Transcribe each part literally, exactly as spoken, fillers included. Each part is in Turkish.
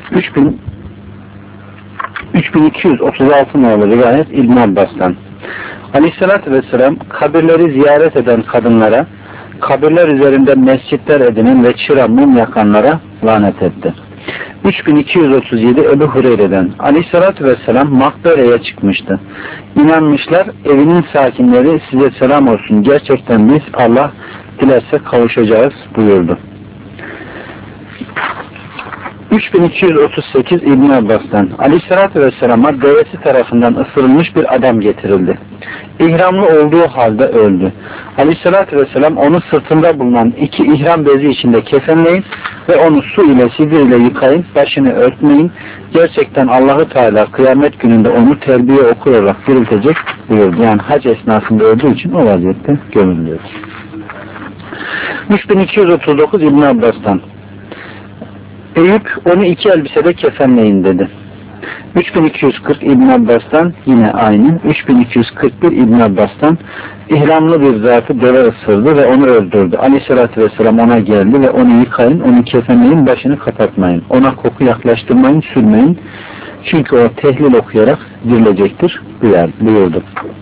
üç bin iki yüz otuz altı numaralı rivayet İbn Abbas'tan. Aleyhissalatü vesselam kabirleri ziyaret eden kadınlara, kabirler üzerinde mescitler edinen ve çıra mum yakanlara lanet etti. üç bin iki yüz otuz yedi Ebu Hureyre'den. Aleyhissalatü vesselam makbereye çıkmıştı. İnanmışlar, evinin sakinleri size selam olsun. Gerçekten biz Allah dilerse kavuşacağız buyurdu. üç bin iki yüz otuz sekiz İbn Abbas'tan. Aleyhissalatü vesselama devesi tarafından ısırılmış bir adam getirildi. İhramlı olduğu halde öldü. Aleyhissalatü vesselam onu sırtında bulunan iki ihram bezi içinde kefenleyin ve onu su ile sidr ile yıkayın, başını örtmeyin. Gerçekten Allah-u Teala kıyamet gününde onu terbiye okurarak diriltecek buyurdu. Yani hac esnasında öldüğü için o vaziyette gömülüyor. üç bin iki yüz otuz dokuz İbn Abbas'tan. Eyüp onu iki elbisede kefenleyin dedi. üç bin iki yüz kırk İbn Abbas'tan yine aynı. üç bin iki yüz kırk bir İbn Abbas'tan ihramlı bir zatı deve ısırdı ve onu öldürdü. Aleyhissalatü vesselam ona geldi ve onu yıkayın, onu kefenleyin, başını kapatmayın. Ona koku yaklaştırmayın, sürmeyin. Çünkü o tehlil okuyarak dirilecektir buyurdu.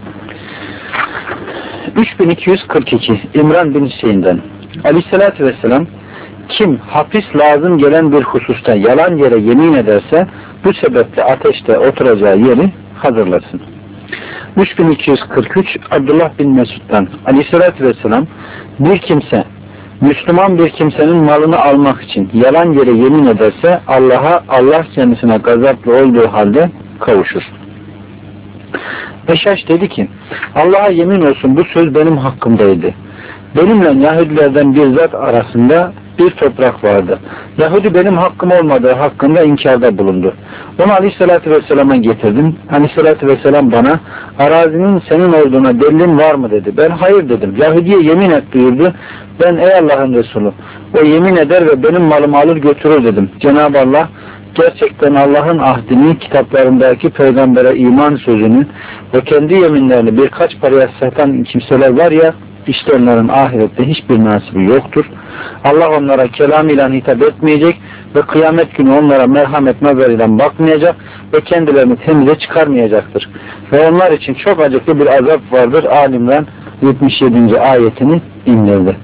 üç bin iki yüz kırk iki İmran bin Hüseyin'den. Aleyhissalatü vesselam kim hapis lazım gelen bir hususta yalan yere yemin ederse bu sebeple ateşte oturacağı yeri hazırlasın. üç bin iki yüz kırk üç Abdullah bin Mesud'dan. Aleyhissalatü vesselam bir kimse Müslüman bir kimsenin malını almak için yalan yere yemin ederse Allah'a, Allah kendisine gazaplı olduğu halde kavuşur. Eşaş dedi ki Allah'a yemin olsun bu söz benim hakkımdaydı. Benimle Yahudilerden bir zat arasında bir toprak vardı. Yahudi benim hakkım olmadığı hakkında inkarda bulundu. Onu Aleyhisselatü Vesselam'a getirdim. Aleyhisselatü Vesselam bana arazinin senin olduğuna delilin var mı dedi. Ben hayır dedim. Yahudi'ye yemin et buyurdu. Ben ey Allah'ın Resulü o yemin eder ve benim malımı alır götürür dedim. Cenab-ı Allah gerçekten Allah'ın ahdini, kitaplarındaki peygambere iman sözünü ve kendi yeminlerini birkaç paraya satan kimseler var ya, İşte onların ahirette hiçbir nasibi yoktur. Allah onlara kelamıyla hitap etmeyecek ve kıyamet günü onlara merhamet nazarıyla bakmayacak ve kendilerini temize çıkarmayacaktır. Ve onlar için çok acıklı bir azap vardır. Ali İmran yetmiş yedinci ayetini indirdi.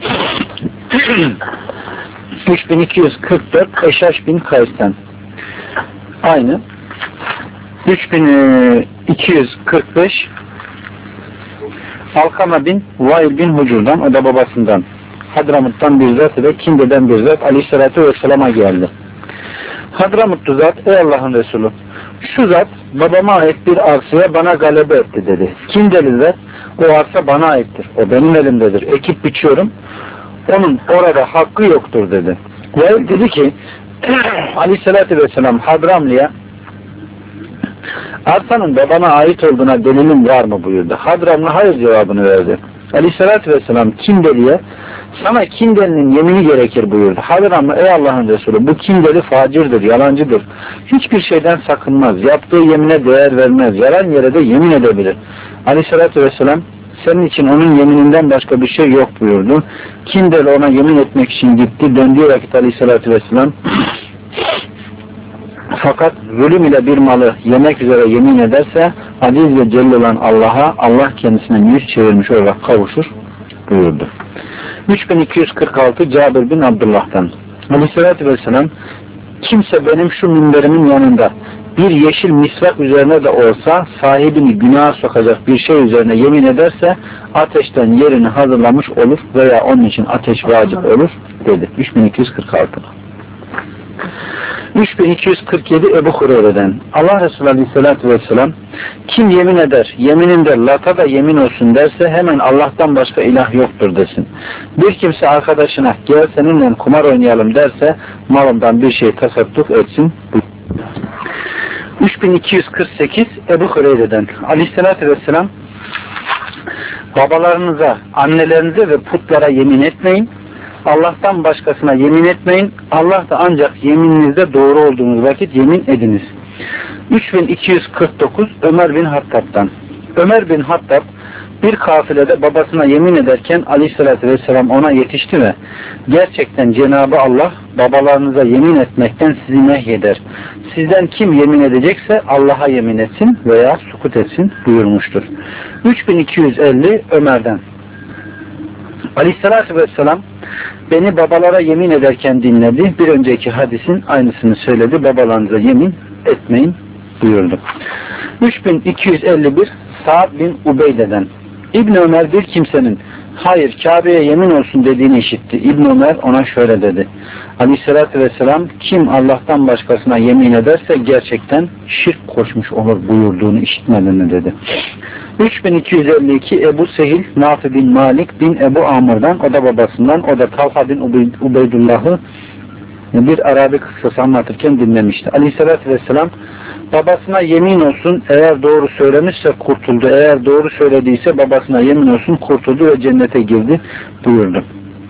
üç bin iki yüz kırk dört Eşaş bin Kays'tan. Aynı. üç bin iki yüz kırk beş Alkama bin Vail bin Hucur'dan, o da babasından, Hadramut'tan bir zat ve Kinde'den bir zat Aleyhisselatü Vesselam'a geldi. Hadramutlu zat, ey Allah'ın Resulü, şu zat babama ait bir arsaya bana galebe etti dedi. Kindeli zat, o arsa bana aittir, o benim elimdedir, ekip biçiyorum, onun orada hakkı yoktur dedi. Vail dedi ki Aleyhisselatü Vesselam Hadramlı'ya arsanın babana ait olduğuna delilin var mı buyurdu. Hadramlı hayır cevabını verdi. Aleyhissalatü vesselam Kindeli'ye sana Kindeli'nin yemini gerekir buyurdu. Hadramlı ey Allah'ın Resulü bu Kindeli facirdir, yalancıdır. Hiçbir şeyden sakınmaz. Yaptığı yemine değer vermez. Yalan yere de yemin edebilir. Aleyhissalatü vesselam senin için onun yemininden başka bir şey yok buyurdu. Kindeli ona yemin etmek için gitti. Döndüğü vakit Aleyhissalatü vesselam fakat zulüm ile bir malı yemek üzere yemin ederse aziz ve celil olan Allah'a Allah kendisine yüz çevirmiş olarak kavuşur buyurdu. üç bin iki yüz kırk altı Cabir bin Abdullah'tan. Aleyhissalatü vesselam kimse benim şu minberimin yanında bir yeşil misvak üzerine de olsa sahibini günaha sokacak bir şey üzerine yemin ederse ateşten yerini hazırlamış olur veya onun için ateş vacip olur dedi. üç bin iki yüz kırk altı üç bin iki yüz kırk yedi Ebu Hureyre'den. Allah Resulü Aleyhisselatü Vesselam kim yemin eder, yemininde lata da yemin olsun derse hemen Allah'tan başka ilah yoktur desin. Bir kimse arkadaşına gel seninle kumar oynayalım derse malından bir şey tasadduk etsin. üç bin iki yüz kırk sekiz Ebu Hureyre'den. Aleyhisselatü Vesselam babalarınıza, annelerinize ve putlara yemin etmeyin. Allah'tan başkasına yemin etmeyin. Allah da ancak yemininizde doğru olduğunuz vakit yemin ediniz. üç bin iki yüz kırk dokuz Ömer bin Hattab'dan. Ömer bin Hattab Bir kafilede babasına yemin ederken Aleyhisselatü Vesselam ona yetişti ve gerçekten Cenab-ı Allah babalarınıza yemin etmekten sizi nehyeder. Sizden kim yemin edecekse Allah'a yemin etsin veya sukut etsin buyurmuştur. üç bin iki yüz elli Ömer'den. Aleyhisselatü Vesselam beni babalara yemin ederken dinledi. Bir önceki hadisin aynısını söyledi. Babalarınıza yemin etmeyin buyurdu. üç bin iki yüz elli bir Sa'd bin Ubeyde'den. İbn Ömer bir kimsenin hayır Kabe'ye yemin olsun dediğini işitti. İbn Ömer ona şöyle dedi. Aleyhissalatü vesselam kim Allah'tan başkasına yemin ederse gerçekten şirk koşmuş olur buyurduğunu işitmedin mi dedi. üç bin iki yüz elli iki Ebu Sehil Nafi bin Malik bin Ebu Amr'dan, o da babasından, o da Talha bin Ubeydullah'ı bir Arabi kıssası anlatırken dinlemişti. Aleyhissalatü vesselam babasına yemin olsun eğer doğru söylemişse kurtuldu, eğer doğru söylediyse babasına yemin olsun kurtuldu ve cennete girdi buyurdu.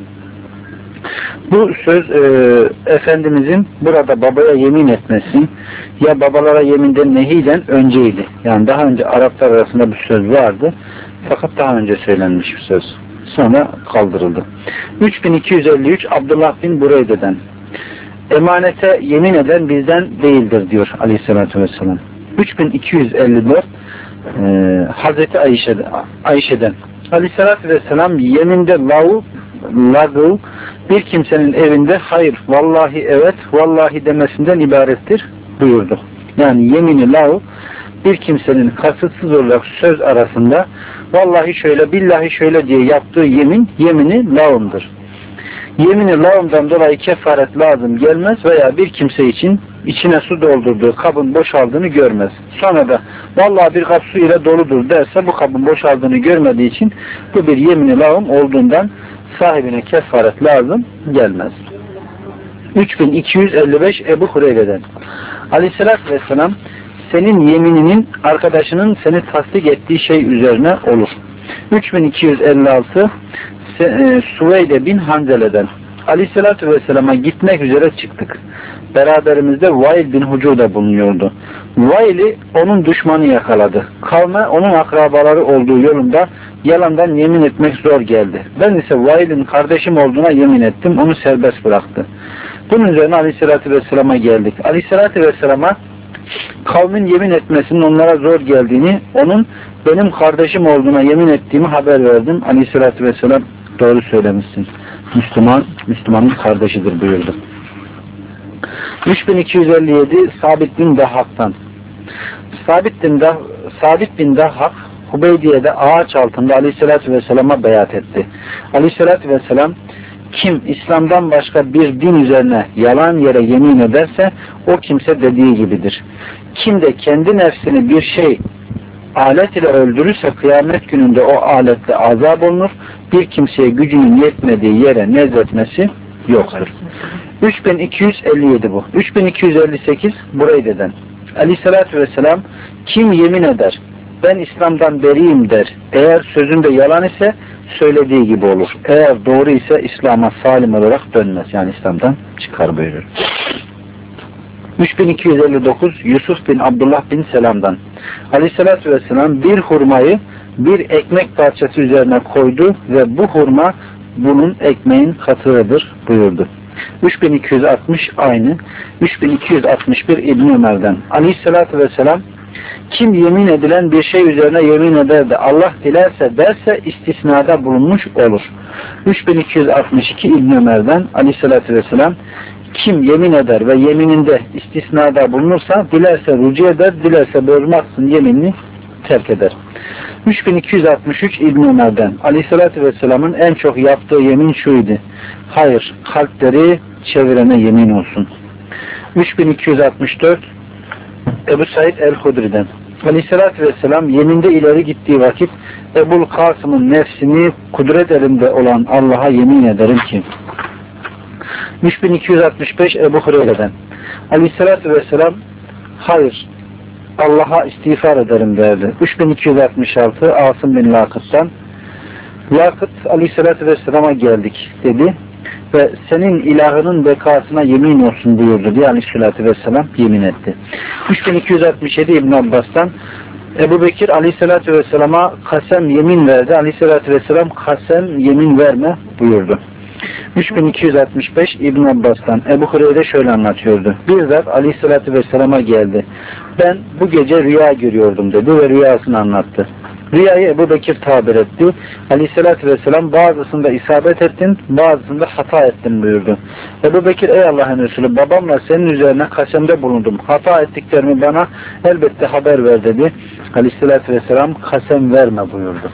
Bu söz e, Efendimizin burada babaya yemin etmesi ya babalara yeminden nehyiden önceydi. Yani daha önce Araplar arasında bir söz vardı. Fakat daha önce söylenmiş bir söz. Sonra kaldırıldı. üç bin iki yüz elli üç Abdullah bin Bureyde'den. Emanete yemin eden bizden değildir diyor Aleyhisselatü Vesselam. üç bin iki yüz elli dört e, Hazreti Ayşe'den, Ayşe'den. Aleyhisselatü Vesselam yeminde lav, lagı bir kimsenin evinde hayır, vallahi evet, vallahi demesinden ibarettir buyurdu. Yani yemini lav bir kimsenin kasıtsız olarak söz arasında vallahi şöyle, billahi şöyle diye yaptığı yemin, yemini lavımdır. Yemini lavımdan dolayı kefaret lazım gelmez veya bir kimse için içine su doldurduğu kabın boşaldığını görmez. Sonra da vallahi bir kap su ile doludur derse bu kabın boşaldığını görmediği için bu bir yemini lavım olduğundan sahibine kefaret lazım gelmez. üç bin iki yüz elli beş Ebu Hureyre'den. Aleyhisselatü Vesselam senin yemininin arkadaşının seni tasdik ettiği şey üzerine olur. üç bin iki yüz elli altı Suveyde bin Hanzele'den. Aleyhisselatü Vesselam'a gitmek üzere çıktık. Beraberimizde Vail bin Hucuda bulunuyordu. Vail'i onun düşmanı yakaladı. Kavme onun akrabaları olduğu yolunda yalandan yemin etmek zor geldi. Ben ise Vail'in kardeşim olduğuna yemin ettim. Onu serbest bıraktı. Bunun üzerine Aleyhisselatü Vesselam'a geldik. Aleyhisselatü Vesselam'a kavmin yemin etmesinin onlara zor geldiğini, onun benim kardeşim olduğuna yemin ettiğimi haber verdim. Aleyhisselatü Vesselam doğru söylemişsin. Müslüman, Müslümanın kardeşidir buyurdu. üç bin iki yüz elli yedi Sabit bin Dahhak'tan. Sabit bin, Dah Sabit bin Dahhak Hubeydiye'de ağaç altında Aleyhisselatü Vesselam'a beyat etti. Aleyhisselatü Vesselam kim İslam'dan başka bir din üzerine yalan yere yemin ederse o kimse dediği gibidir. Kim de kendi nefsini bir şey alet ile öldürürse kıyamet gününde o aletle azap olunur. Bir kimseye gücünün yetmediği yere nezletmesi yoktur. üç bin iki yüz elli yedi bu. üç bin iki yüz elli sekiz Bureyde'den. Aleyhissalatü vesselam kim yemin eder ben İslam'dan beriyim der. Eğer sözünde yalan ise söylediği gibi olur. Eğer doğru ise İslam'a salim olarak dönmez. Yani İslam'dan çıkar buyurur. üç bin iki yüz elli dokuz Yusuf bin Abdullah bin Selam'dan. Aleyhissalatü vesselam bir hurmayı bir ekmek parçası üzerine koydu ve bu hurma bunun ekmeğin katığıdır buyurdu. üç bin iki yüz altmış aynı. üç bin iki yüz altmış bir İbn Ömer'den. Aleyhissalatü vesselam kim yemin edilen bir şey üzerine yemin eder de Allah dilerse derse istisnada bulunmuş olur. üç bin iki yüz altmış iki İbn Ömer'den. Aleyhissalatü vesselam kim yemin eder ve yemininde istisnada bulunursa dilerse rücu eder, dilerse bozmazsın yeminini terk eder. üç bin iki yüz altmış üç İbn Ömer'den. Aleyhissalatü vesselamın en çok yaptığı yemin şuydu. Hayır, kalpleri çevirene yemin olsun. üç bin iki yüz altmış dört Ebu Said el-Hudri'den. Aleyhissalatü vesselam yeminde ileri gittiği vakit Ebul Kasım'ın nefsini kudret elinde olan Allah'a yemin ederim ki. üç bin iki yüz altmış beş Ebu Hureyre'den. Aleyhissalatü vesselam hayır Allah'a istiğfar ederim derdi. üç bin iki yüz altmış altı Asım bin Lakıt'tan. Lakıt Aleyhissalatü vesselama geldik dedi ve senin ilahının bekasına yemin olsun buyurdu diye Aleyhissalatü vesselam yemin etti. üç bin iki yüz altmış yedi İbn Abbas'tan Ebu Bekir Aleyhisselatü Vesselam'a kasem yemin verdi. Aleyhisselatü Vesselam kasem yemin verme buyurdu. üç bin iki yüz altmış beş İbn Abbas'tan Ebu Hureyre şöyle anlatıyordu. Bir zat Aleyhisselatü Vesselam'a geldi. Ben bu gece rüya görüyordum dedi ve rüyasını anlattı. Rüyayı Ebu Bekir tabir etti. Aleyhisselatü Vesselam bazısında isabet ettin, bazısında hata ettin buyurdu. Ebu Bekir ey Allah'ın Resulü babamla senin üzerine kasemde bulundum. Hata ettiklerimi bana elbette haber ver dedi. Aleyhisselatü Vesselam kasem verme buyurdu.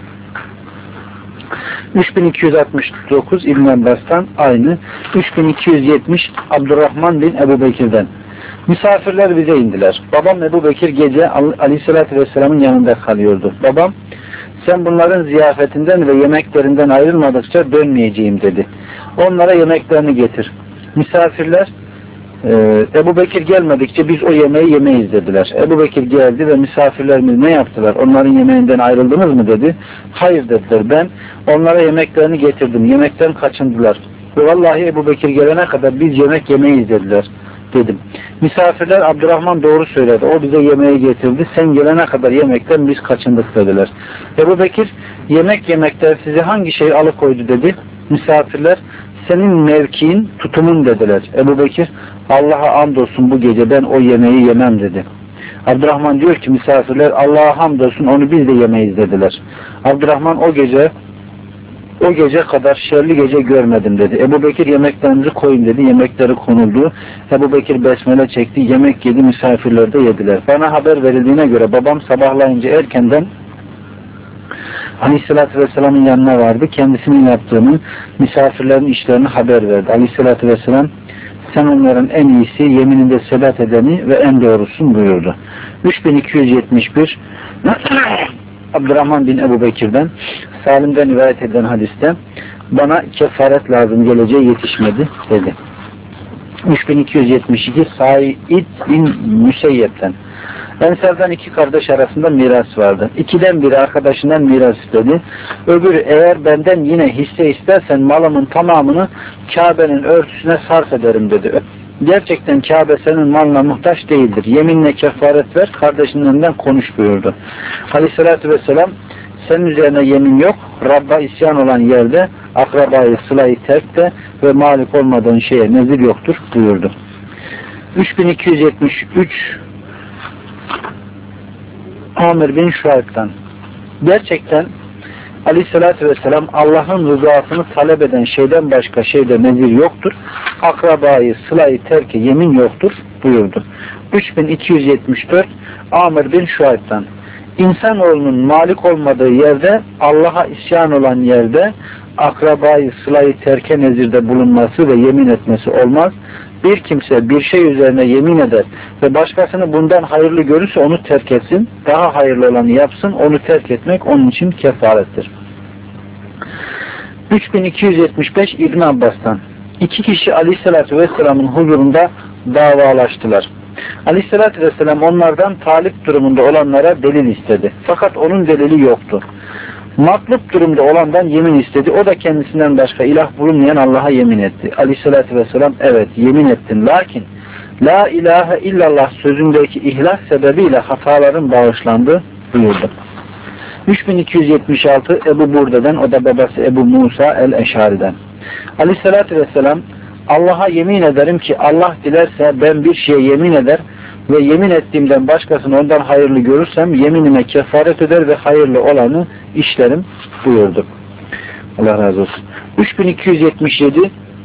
üç bin iki yüz altmış dokuz İbn Abbas'tan aynı. üç bin iki yüz yetmiş Abdurrahman bin Ebu Bekir'den. Misafirler bize indiler. Babam Ebu Bekir gece Aleyhisselatü Vesselam'ın yanında kalıyordu. Babam sen bunların ziyafetinden ve yemeklerinden ayrılmadıkça dönmeyeceğim dedi. Onlara yemeklerini getir. Misafirler Ee, Ebu Bekir gelmedikçe biz o yemeği yemeyiz dediler. Ebu Bekir geldi ve misafirlerimiz ne yaptılar? Onların yemeğinden ayrıldınız mı dedi. Hayır dediler. Ben onlara yemeklerini getirdim. Yemekten kaçındılar. Ve vallahi Ebu Bekir gelene kadar biz yemek yemeyiz dediler dedim. Misafirler Abdurrahman doğru söyledi. O bize yemeği getirdi. Sen gelene kadar yemekten biz kaçındık dediler. Ebu Bekir yemek yemekten sizi hangi şey alıkoydu dedi. Misafirler senin mevkiin, tutumun dediler. Ebu Bekir Allah'a andolsun bu gece ben o yemeği yemem dedi. Abdurrahman diyor ki misafirler Allah'a hamdolsun onu biz de yemeyiz dediler. Abdurrahman o gece o gece kadar şerli gece görmedim dedi. Ebu Bekir yemeklerinizi koyun dedi. Yemekleri konuldu. Ebu Bekir besmele çekti. Yemek yedi. Misafirler de yediler. Bana haber verildiğine göre babam sabahlayınca erkenden Aleyhisselatü Vesselam'ın yanına vardı. Kendisinin yaptığını, misafirlerin işlerini haber verdi. Aleyhisselatü Vesselam sen onların en iyisi, yemininde sebat edeni ve en doğrusun buyurdu. üç bin iki yüz yetmiş bir Abdurrahman bin Ebu Bekir'den Salim'den rivayet edilen hadiste bana kefaret lazım geleceği yetişmedi dedi. üç bin iki yüz yetmiş iki Said bin Müseyyep'ten Ensardan iki kardeş arasında miras vardı. İkiden biri arkadaşından miras istedi. Öbürü eğer benden yine hisse istersen malımın tamamını Kabe'nin örtüsüne sarf ederim dedi. Gerçekten Kabe senin malına muhtaç değildir. Yeminle kefaret ver, kardeşinin önünden konuş buyurdu. Aleyhissalatü vesselam senin üzerine yemin yok. Rabb'a isyan olan yerde akrabayı, sılayı terkte ve malik olmadığın şeye nezir yoktur buyurdu. üç bin iki yüz yetmiş üç Amir bin Şuayb'dan gerçekten Aleyhisselatü Vesselam Allah'ın rızasını talep eden şeyden başka şeyde nezir yoktur. Akrabayı, sılayı terke yemin yoktur buyurdu. üç bin iki yüz yetmiş dört Amir bin Şuayb'dan İnsanoğlunun malik olmadığı yerde Allah'a isyan olan yerde akrabayı, sılayı terke nezirde bulunması ve yemin etmesi olmaz. Bir kimse bir şey üzerine yemin eder ve başkasını bundan hayırlı görürse onu terk etsin. Daha hayırlı olanı yapsın. Onu terk etmek onun için kefarettir. üç bin iki yüz yetmiş beş İbn Abbas'tan iki kişi Aleyhisselatü Vesselam'ın huzurunda davalaştılar. Aleyhisselatü Vesselam onlardan talip durumunda olanlara delil istedi. Fakat onun delili yoktu. Matlup durumda olandan yemin istedi. O da kendisinden başka ilah bulunmayan Allah'a yemin etti. Aleyhissalatü vesselam evet yemin ettin. Lakin la ilahe illallah sözündeki ihlas sebebiyle hataların bağışlandı buyurdu. üç bin iki yüz yetmiş altı Ebu Burde'den, o da babası Ebu Musa el-Eşari'den. Aleyhissalatü vesselam Allah'a yemin ederim ki Allah dilerse ben bir şeye yemin eder ve yemin ettiğimden başkasını ondan hayırlı görürsem yeminime kefaret eder ve hayırlı olanı işlerim buyurdu. Allah razı olsun. üç bin iki yüz yetmiş yedi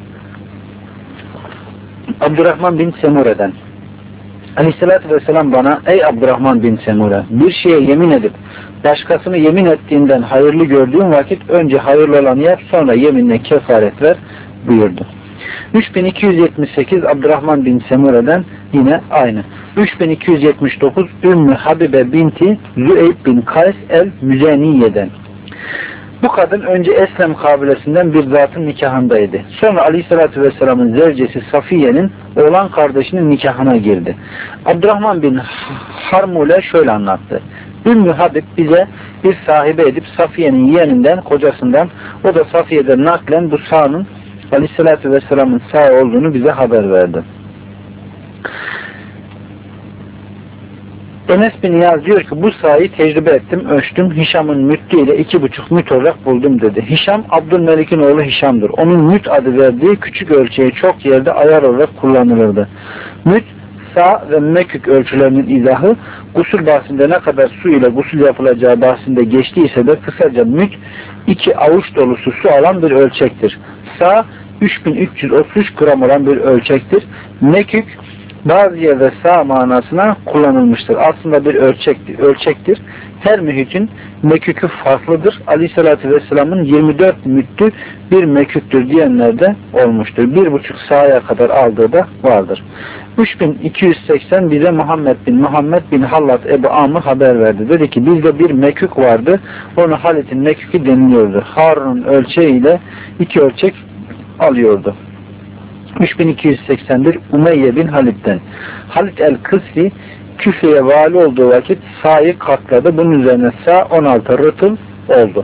Abdurrahman bin Semure'den Aleyhisselatü Vesselam bana ey Abdurrahman bin Semure bir şeye yemin edip başkasını yemin ettiğinden hayırlı gördüğün vakit önce hayırlı olanı yap sonra yeminle kefaret ver buyurdu. üç bin iki yüz yetmiş sekiz Abdurrahman bin Semure'den yine aynı. üç bin iki yüz yetmiş dokuz Ümmü Habibe binti Züeyb bin Kays el-Müzeniye'den. Bu kadın önce Eslem kabilesinden bir zatın nikahındaydı. Sonra Aleyhisselatü Vesselam'ın zevcesi Safiye'nin oğlan kardeşinin nikahına girdi. Abdurrahman bin Harmule şöyle anlattı. Ümmü Habib bize bir sahibe edip Safiye'nin yeğeninden, kocasından, o da Safiye'den naklen bu sağının Aleyhisselatü Vesselam'ın sağ olduğunu bize haber verdi. Enes bin Niyaz diyor ki bu sayıyı tecrübe ettim, ölçtüm. Hişam'ın müddü ile iki buçuk müt olarak buldum dedi. Hişam Abdülmelik'in oğlu Hişam'dır. Onun müt adı verdiği küçük ölçeği çok yerde ayar olarak kullanılırdı. Müt, sa ve mekük ölçülerinin izahı gusül bahsinde ne kadar su ile gusül yapılacağı bahsinde geçtiyse de kısaca müt iki avuç dolusu su alan bir ölçektir. Sa üç bin üç yüz otuz üç gram olan bir ölçektir. Mekük bazı yerde sağ manasına kullanılmıştır. Aslında bir ölçektir. ölçektir. Her mühütün mekükü farklıdır. Aleyhissalatü Vesselam'ın yirmi dört müddü bir meküktür diyenler de olmuştur. Bir buçuk sağa kadar aldığı da vardır. üç bin iki yüz seksen bize Muhammed bin Muhammed bin Hallat Ebu Amr haber verdi. Dedi ki bizde bir mekük vardı. Onu Halit'in mekükü deniliyordu. Harun'un ölçeğiyle iki ölçek alıyordu. üç bin iki yüz seksen bir Umeyye bin Halit'ten. Halit el-Kısri Küfe'ye vali olduğu vakit sa'yı katladı. Bunun üzerine sa on altı rıtıl oldu.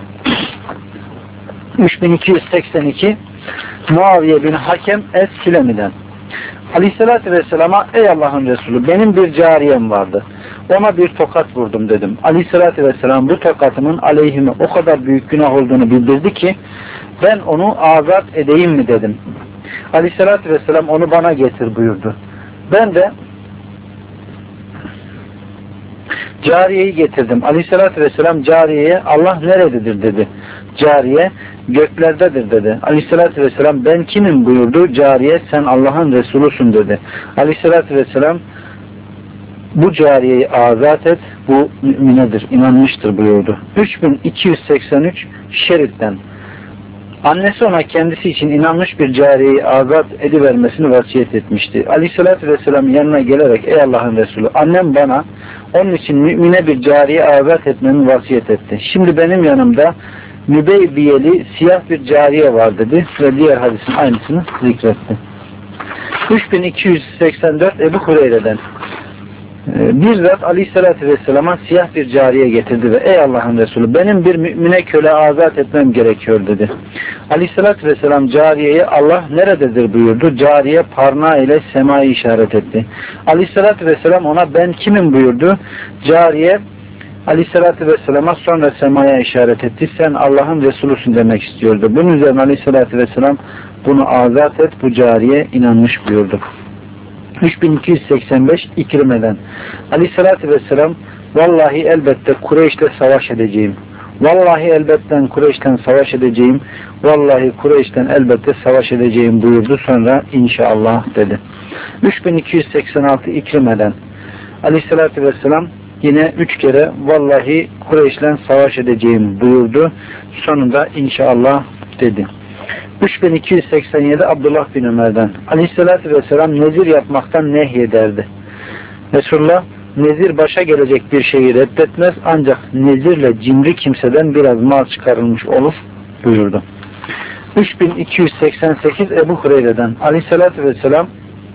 üç bin iki yüz seksen iki Muaviye bin Hakem es-Sülemi'den. Aleyhissalatü Vesselam'a ey Allah'ın Resulü benim bir cariyem vardı. Ona bir tokat vurdum dedim. Aleyhissalatü Vesselam bu tokatımın aleyhime o kadar büyük günah olduğunu bildirdi ki ben onu azat edeyim mi dedim. Aleyhissalatü Vesselam onu bana getir buyurdu. Ben de cariyeyi getirdim. Aleyhissalatü Vesselam cariyeye Allah nerededir dedi. Cariye göklerdedir dedi. Aleyhissalatü Vesselam ben kimim buyurdu. Cariye sen Allah'ın Resulusun dedi. Aleyhissalatü Vesselam bu cariyeyi azat et, bu müminedir, inanmıştır buyurdu. üç bin iki yüz seksen üç Şerit'ten. Annesi ona kendisi için inanmış bir cariyeyi azat edivermesini vasiyet etmişti. Aleyhissalatü Vesselam yanına gelerek ey Allah'ın Resulü annem bana onun için mümine bir cariye azat etmemi vasiyet etti. Şimdi benim yanımda mübeybiyeli siyah bir cariye var dedi ve diğer hadisin aynısını zikretti. üç bin iki yüz seksen dört Ebu Hureyre'den. Bir zat Aleyhisselatü Vesselam'a siyah bir cariye getirdi ve ey Allah'ın Resulü benim bir mümine köle azat etmem gerekiyor dedi. Aleyhisselatü Vesselam cariyeye Allah nerededir buyurdu. Cariye parmağı ile semayı işaret etti. Aleyhisselatü Vesselam ona ben kimim buyurdu. Cariye Aleyhisselatü Vesselam'a sonra semaya işaret etti. Sen Allah'ın Resulüsün demek istiyordu. Bunun üzerine Aleyhisselatü Vesselam bunu azat et bu cariye inanmış buyurdu. üç bin iki yüz seksen beş İkrime'den. Aleyhissalatü Vesselam vallahi elbette Kureyş'le savaş edeceğim. Vallahi elbette Kureyş'ten savaş edeceğim. Vallahi Kureyş'ten elbette savaş edeceğim buyurdu. Sonra inşallah dedi. üç bin iki yüz seksen altı İkrime'den. Aleyhissalatü Vesselam yine üç kere vallahi Kureyş'le savaş edeceğim buyurdu. Sonunda inşallah dedi. üç bin iki yüz seksen yedi Abdullah bin Ömer'den. Aleyhissalatü Vesselam nezir yapmaktan nehyederdi. Resulullah nezir başa gelecek bir şeyi reddetmez ancak nezirle cimri kimseden biraz mal çıkarılmış olur buyurdu. üç bin iki yüz seksen sekiz Ebu Hureyre'den. Aleyhissalatü Vesselam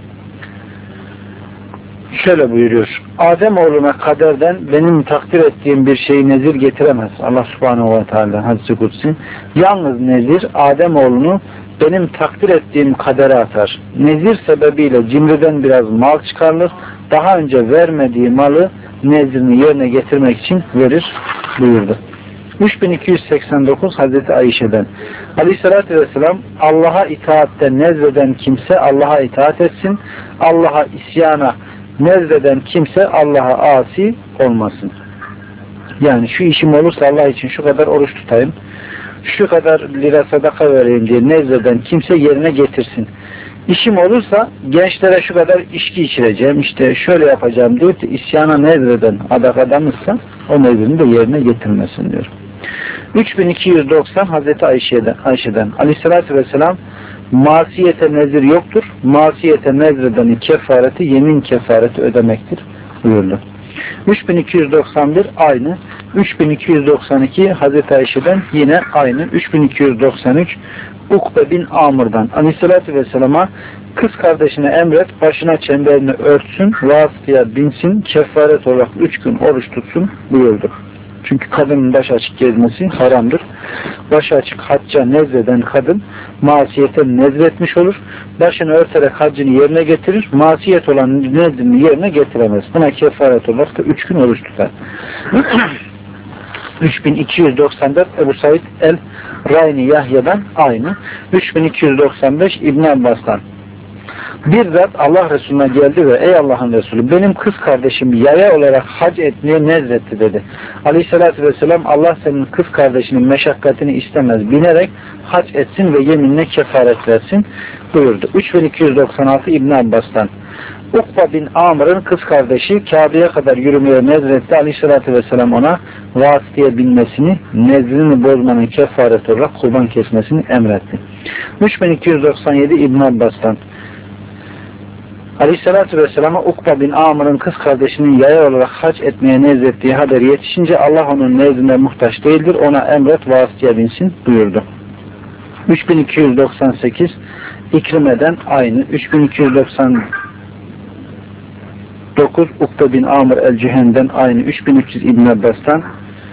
şöyle buyuruyor. Adem oğluna kaderden benim takdir ettiğim bir şeyi nezir getiremez. Allah subhanehu ve teala hadis-i kutsi. Yalnız nezir Adem oğlunu benim takdir ettiğim kadere atar. Nezir sebebiyle cimriden biraz mal çıkarılır. Daha önce vermediği malı nezirini yerine getirmek için verir buyurdu. üç bin iki yüz seksen dokuz Hazreti Ayşe'den. Aleyhissalatü Vesselam Allah'a itaatte nezreden kimse Allah'a itaat etsin. Allah'a isyana nezreden kimse Allah'a asi olmasın. Yani şu işim olursa Allah için şu kadar oruç tutayım, şu kadar lira sadaka vereyim diye nezreden kimse yerine getirsin. İşim olursa gençlere şu kadar içki içireceğim, işte şöyle yapacağım diyor ki isyana nezreden adak adamızsa o nezrini de yerine getirmesin diyor. üç bin iki yüz doksan Hazreti Ayşe'den, Ayşe'den Aleyhisselatü Vesselam masiyete nezir yoktur. Masiyete nezredenin kefareti yemin kefareti ödemektir buyurdu. üç bin iki yüz doksan bir aynı. üç bin iki yüz doksan iki Hazreti Ayşe'den yine aynı. üç bin iki yüz doksan üç Ukbe bin Amr'dan. Aleyhissalatü Vesselam'a kız kardeşine emret başına çemberini örtsün, vasıtaya binsin, kefaret olarak üç gün oruç tutsun buyurdu. Çünkü kadının baş açık gezmesi haramdır. Baş açık hacca nezreden kadın masiyete nezretmiş olur. Başını örterek haccını yerine getirir. Masiyet olan nezrini yerine getiremez. Buna kefaret olarak da üç gün oruç tutar. üç bin iki yüz doksan dört Ebu Said el-Rayni Yahya'dan aynı. üç bin iki yüz doksan beş İbn Abbas'tan. Bir zat Allah Resulü'ne geldi ve ey Allah'ın Resulü benim kız kardeşim yaya olarak hac etmeye nezretti dedi. Aleyhissalatü vesselam Allah senin kız kardeşinin meşakkatini istemez binerek hac etsin ve yeminine kefaret versin buyurdu. üç bin iki yüz doksan altı İbn Abbas'tan. Ukba bin Amr'ın kız kardeşi Kabe'ye kadar yürümeye nezretti. Aleyhissalatü vesselam ona vasıtaya binmesini, nezrini bozmanın kefareti olarak kurban kesmesini emretti. üç bin iki yüz doksan yedi İbn Abbas'tan. Aleyhissalatü vesselam'a Ukba bin Amr'ın kız kardeşinin yaya olarak hac etmeye nezrettiği haberi yetişince Allah onun nezdine muhtaç değildir. Ona emret vasıtaya binsin buyurdu. üç bin iki yüz doksan sekiz İkrime'den aynı. üç bin iki yüz doksan dokuz Ukba bin Amr el-Cühen'den aynı. üç bin üç yüz İbn Abbas'tan.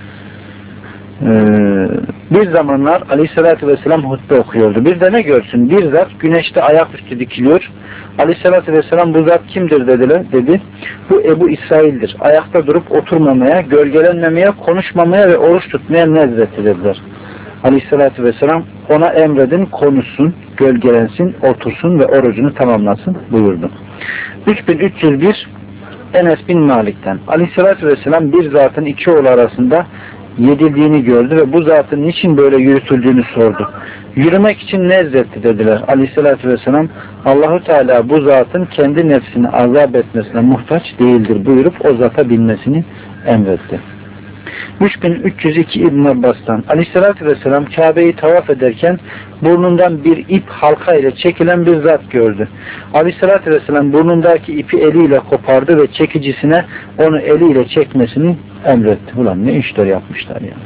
Ee, bir zamanlar Aleyhisselatü Vesselam hutbe okuyordu. Bir de ne görsün? Bir zat güneşte ayaküstü dikiliyor. Aleyhisselatü Vesselam bu zat kimdir dediler. Dedi. Bu Ebu İsrail'dir. Ayakta durup oturmamaya, gölgelenmemeye, konuşmamaya ve oruç tutmaya nezretti dediler. Aleyhisselatü Vesselam ona emredin, konuşsun, gölgelensin, otursun ve orucunu tamamlasın buyurdu. üç bin üç yüz bir Enes bin Malik'ten. Aleyhisselatü Vesselam bir zatın iki oğlu arasında yedildiğini gördü ve bu zatın niçin böyle yürütüldüğünü sordu. Yürümek için nezretti dediler. Aleyhissalatü vesselam Allahu Teala bu zatın kendi nefsini azap etmesine muhtaç değildir buyurup o zata binmesini emretti. üç bin üç yüz iki İbn Abbas'tan. Aleyhissalatü vesselam Kabe'yi tavaf ederken burnundan bir ip halka ile çekilen bir zat gördü. Aleyhissalatü vesselam burnundaki ipi eliyle kopardı ve çekicisine onu eliyle çekmesini emretti. Ulan ne işler yapmışlar ya.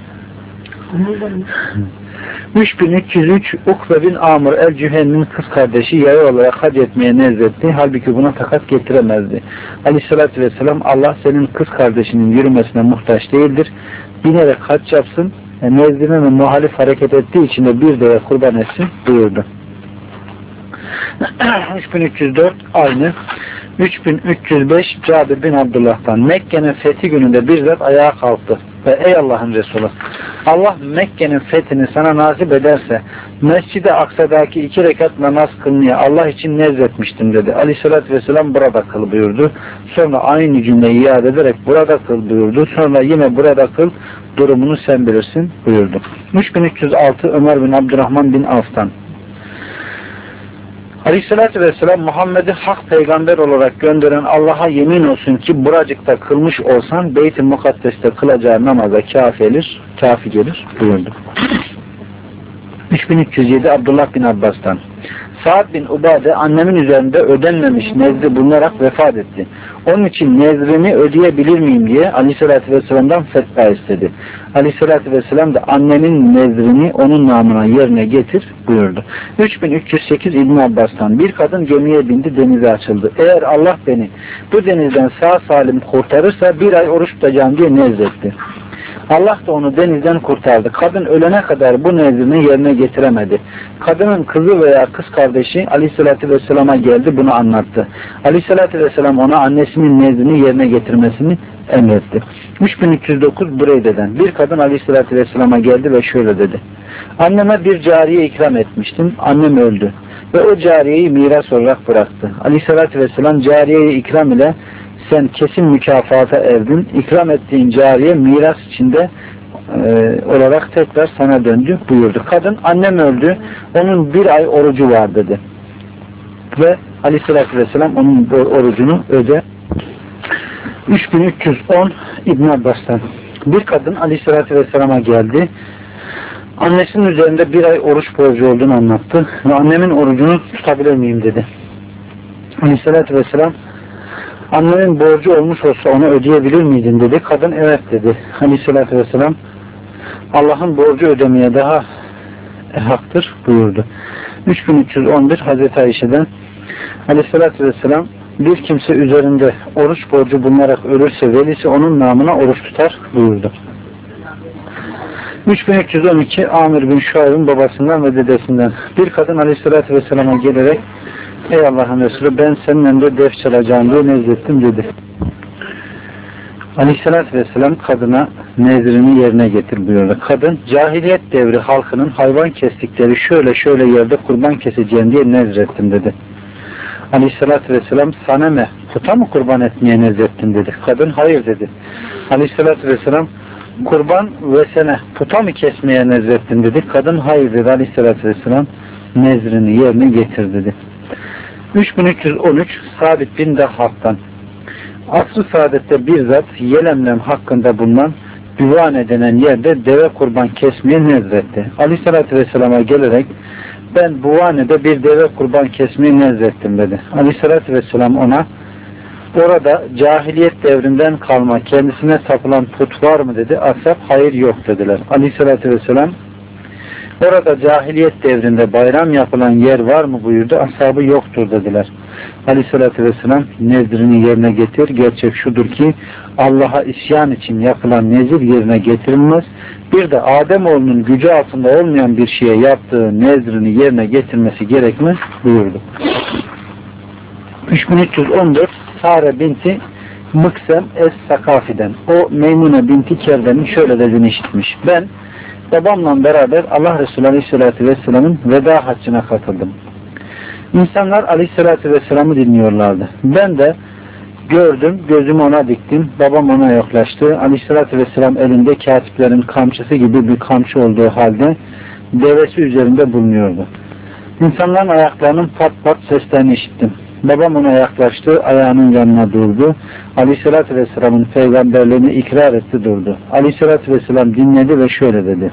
üç bin üç yüz üç Ukbe bin Amr el-Cühen'in kız kardeşi yaya olarak hac etmeye nezretti. Halbuki buna takat getiremezdi. Aleyhissalatü vesselam Allah senin kız kardeşinin yürümesine muhtaç değildir. Binerek hac yapsın. E, nezdine muhalif hareket ettiği için de bir deve kurban etsin buyurdu. üç bin üç yüz dört aynı. üç bin üç yüz beş Cabir bin Abdullah'tan. Mekke'nin fethi gününde bir zat ayağa kalktı ve ey Allah'ın Resulü, Allah Mekke'nin fethini sana nasip ederse Mescid-i Aksa'daki iki rekat namaz kılmaya Allah için nezretmiştim dedi. Aleyhissalatü vesselam burada kıl buyurdu. Sonra aynı cümleyi iade ederek burada kıl buyurdu. Sonra yine burada kıl, durumunu sen bilirsin buyurdu. üç bin üç yüz altı Ömer bin Abdurrahman bin Avf'tan. Aleyhissalatü vesselam Muhammed'i hak peygamber olarak gönderen Allah'a yemin olsun ki buracıkta kılmış olsan Beyt-i Mukaddes'te kılacağı namaza kafi gelir, kafi gelir buyurdu. üç bin üç yüz yedi Abdullah bin Abbas'tan. Sa'd bin Ubade annemin üzerinde ödenmemiş nezri bulunarak vefat etti. Onun için nezrini ödeyebilir miyim diye Aleyhisselatü Vesselam'dan fetva istedi. Aleyhisselatü Vesselam da annenin nezrini onun namına yerine getir buyurdu. üç bin üç yüz sekiz İbn Abbas'tan. Bir kadın gemiye bindi, denize açıldı. Eğer Allah beni bu denizden sağ salim kurtarırsa bir ay oruç tutacağım diye nezretti. Allah da onu denizden kurtardı. Kadın ölene kadar bu nezrini yerine getiremedi. Kadının kızı veya kız kardeşi Aleyhisselatü Vesselam'a geldi, bunu anlattı. Aleyhisselatü Vesselam ona annesinin nezrini yerine getirmesini emretti. üç bin üç yüz dokuz Bureyde'den. Bir kadın Aleyhisselatü Vesselam'a geldi ve şöyle dedi. Anneme bir cariye ikram etmiştim. Annem öldü. Ve o cariyeyi miras olarak bıraktı. Aleyhisselatü Vesselam cariyeyi ikram ile sen kesin mükafata erdin. İkram ettiğin cariye miras içinde e, olarak tekrar sana döndü buyurdu. Kadın annem öldü. Onun bir ay orucu var dedi. Ve Aleyhisselatü Vesselam onun orucunu öde. üç bin üç yüz on İbn Abbas'tan. Bir kadın Aleyhisselatü Vesselam'a geldi. Annesinin üzerinde bir ay oruç borcu olduğunu anlattı. Ve annemin orucunu tutabilir miyim dedi. Aleyhisselatü Vesselam annenin borcu olmuş olsa onu ödeyebilir miydin dedi. Kadın evet dedi. Aleyhisselatü Vesselam Allah'ın borcu ödemeye daha haktır buyurdu. üç bin üç yüz on bir Hazreti Ayşe'den. Aleyhisselatü Vesselam bir kimse üzerinde oruç borcu bulunarak ölürse velisi onun namına oruç tutar buyurdu. üç bin üç yüz on iki Amir bin Şuayb'ın babasından ve dedesinden. Bir kadın Aleyhisselatü Vesselam'a gelerek ey Allah'ın Resulü ben senin önünde def çalacağım diye nezrettim dedi. Aleyhisselatü Vesselam kadına nezrini yerine getir buyurdu. Kadın cahiliyet devri halkının hayvan kestikleri şöyle şöyle yerde kurban keseceğim diye nezrettim dedi. Aleyhisselatü Vesselam sana ne? Puta mı kurban etmeye nezrettin dedi. Kadın hayır dedi. Aleyhisselatü Vesselam kurban ve sene puta mı kesmeye nezrettin dedi. Kadın hayır dedi. Aleyhisselatü Vesselam nezrini yerine getir dedi. üç bin üç yüz on üç Sabit bin Dahhak'tan. Asr-ı Saadet'te bir zat Yelemlem hakkında bulunan Büvane denen yerde deve kurban kesmeye nezretti. Aleyhisselatü Vesselam'a gelerek ben Buvane'de bir deve kurban kesmeyi nezrettim dedi. Aleyhisselatü Vesselam ona orada cahiliyet devrinden kalma kendisine tapılan put var mı dedi. Ashab hayır yok dediler. Aleyhisselatü Vesselam orada cahiliyet devrinde bayram yapılan yer var mı buyurdu. Ashabı yoktur dediler. Aleyhisselatü Vesselam nezrini yerine getir. Gerçek şudur ki Allah'a isyan için yapılan nezir yerine getirilmez. Bir de Ademoğlunun gücü altında olmayan bir şeye yaptığı nezrini yerine getirmesi gerekmez buyurdu. üç bin üç yüz on dört Sare binti Mıksem Es-Sakafi'den. O Meymune binti Kerben'in şöyle dediğini işitmiş. Ben babamla beraber Allah Resulü Aleyhisselatü Vesselam'ın veda haccına katıldım. İnsanlar Aleyhisselatü Vesselam'ı dinliyorlardı. Ben de gördüm, gözümü ona diktim, babam ona yaklaştı. Aleyhisselatü Vesselam elinde katiplerin kamçısı gibi bir kamçı olduğu halde devesi üzerinde bulunuyordu. İnsanların ayaklarının pat pat seslerini işittim. Babam ona yaklaştı, ayağının yanına durdu. Aleyhisselatü Vesselam'ın peygamberliğini ikrar etti durdu. Aleyhisselatü Vesselam dinledi ve şöyle dedi.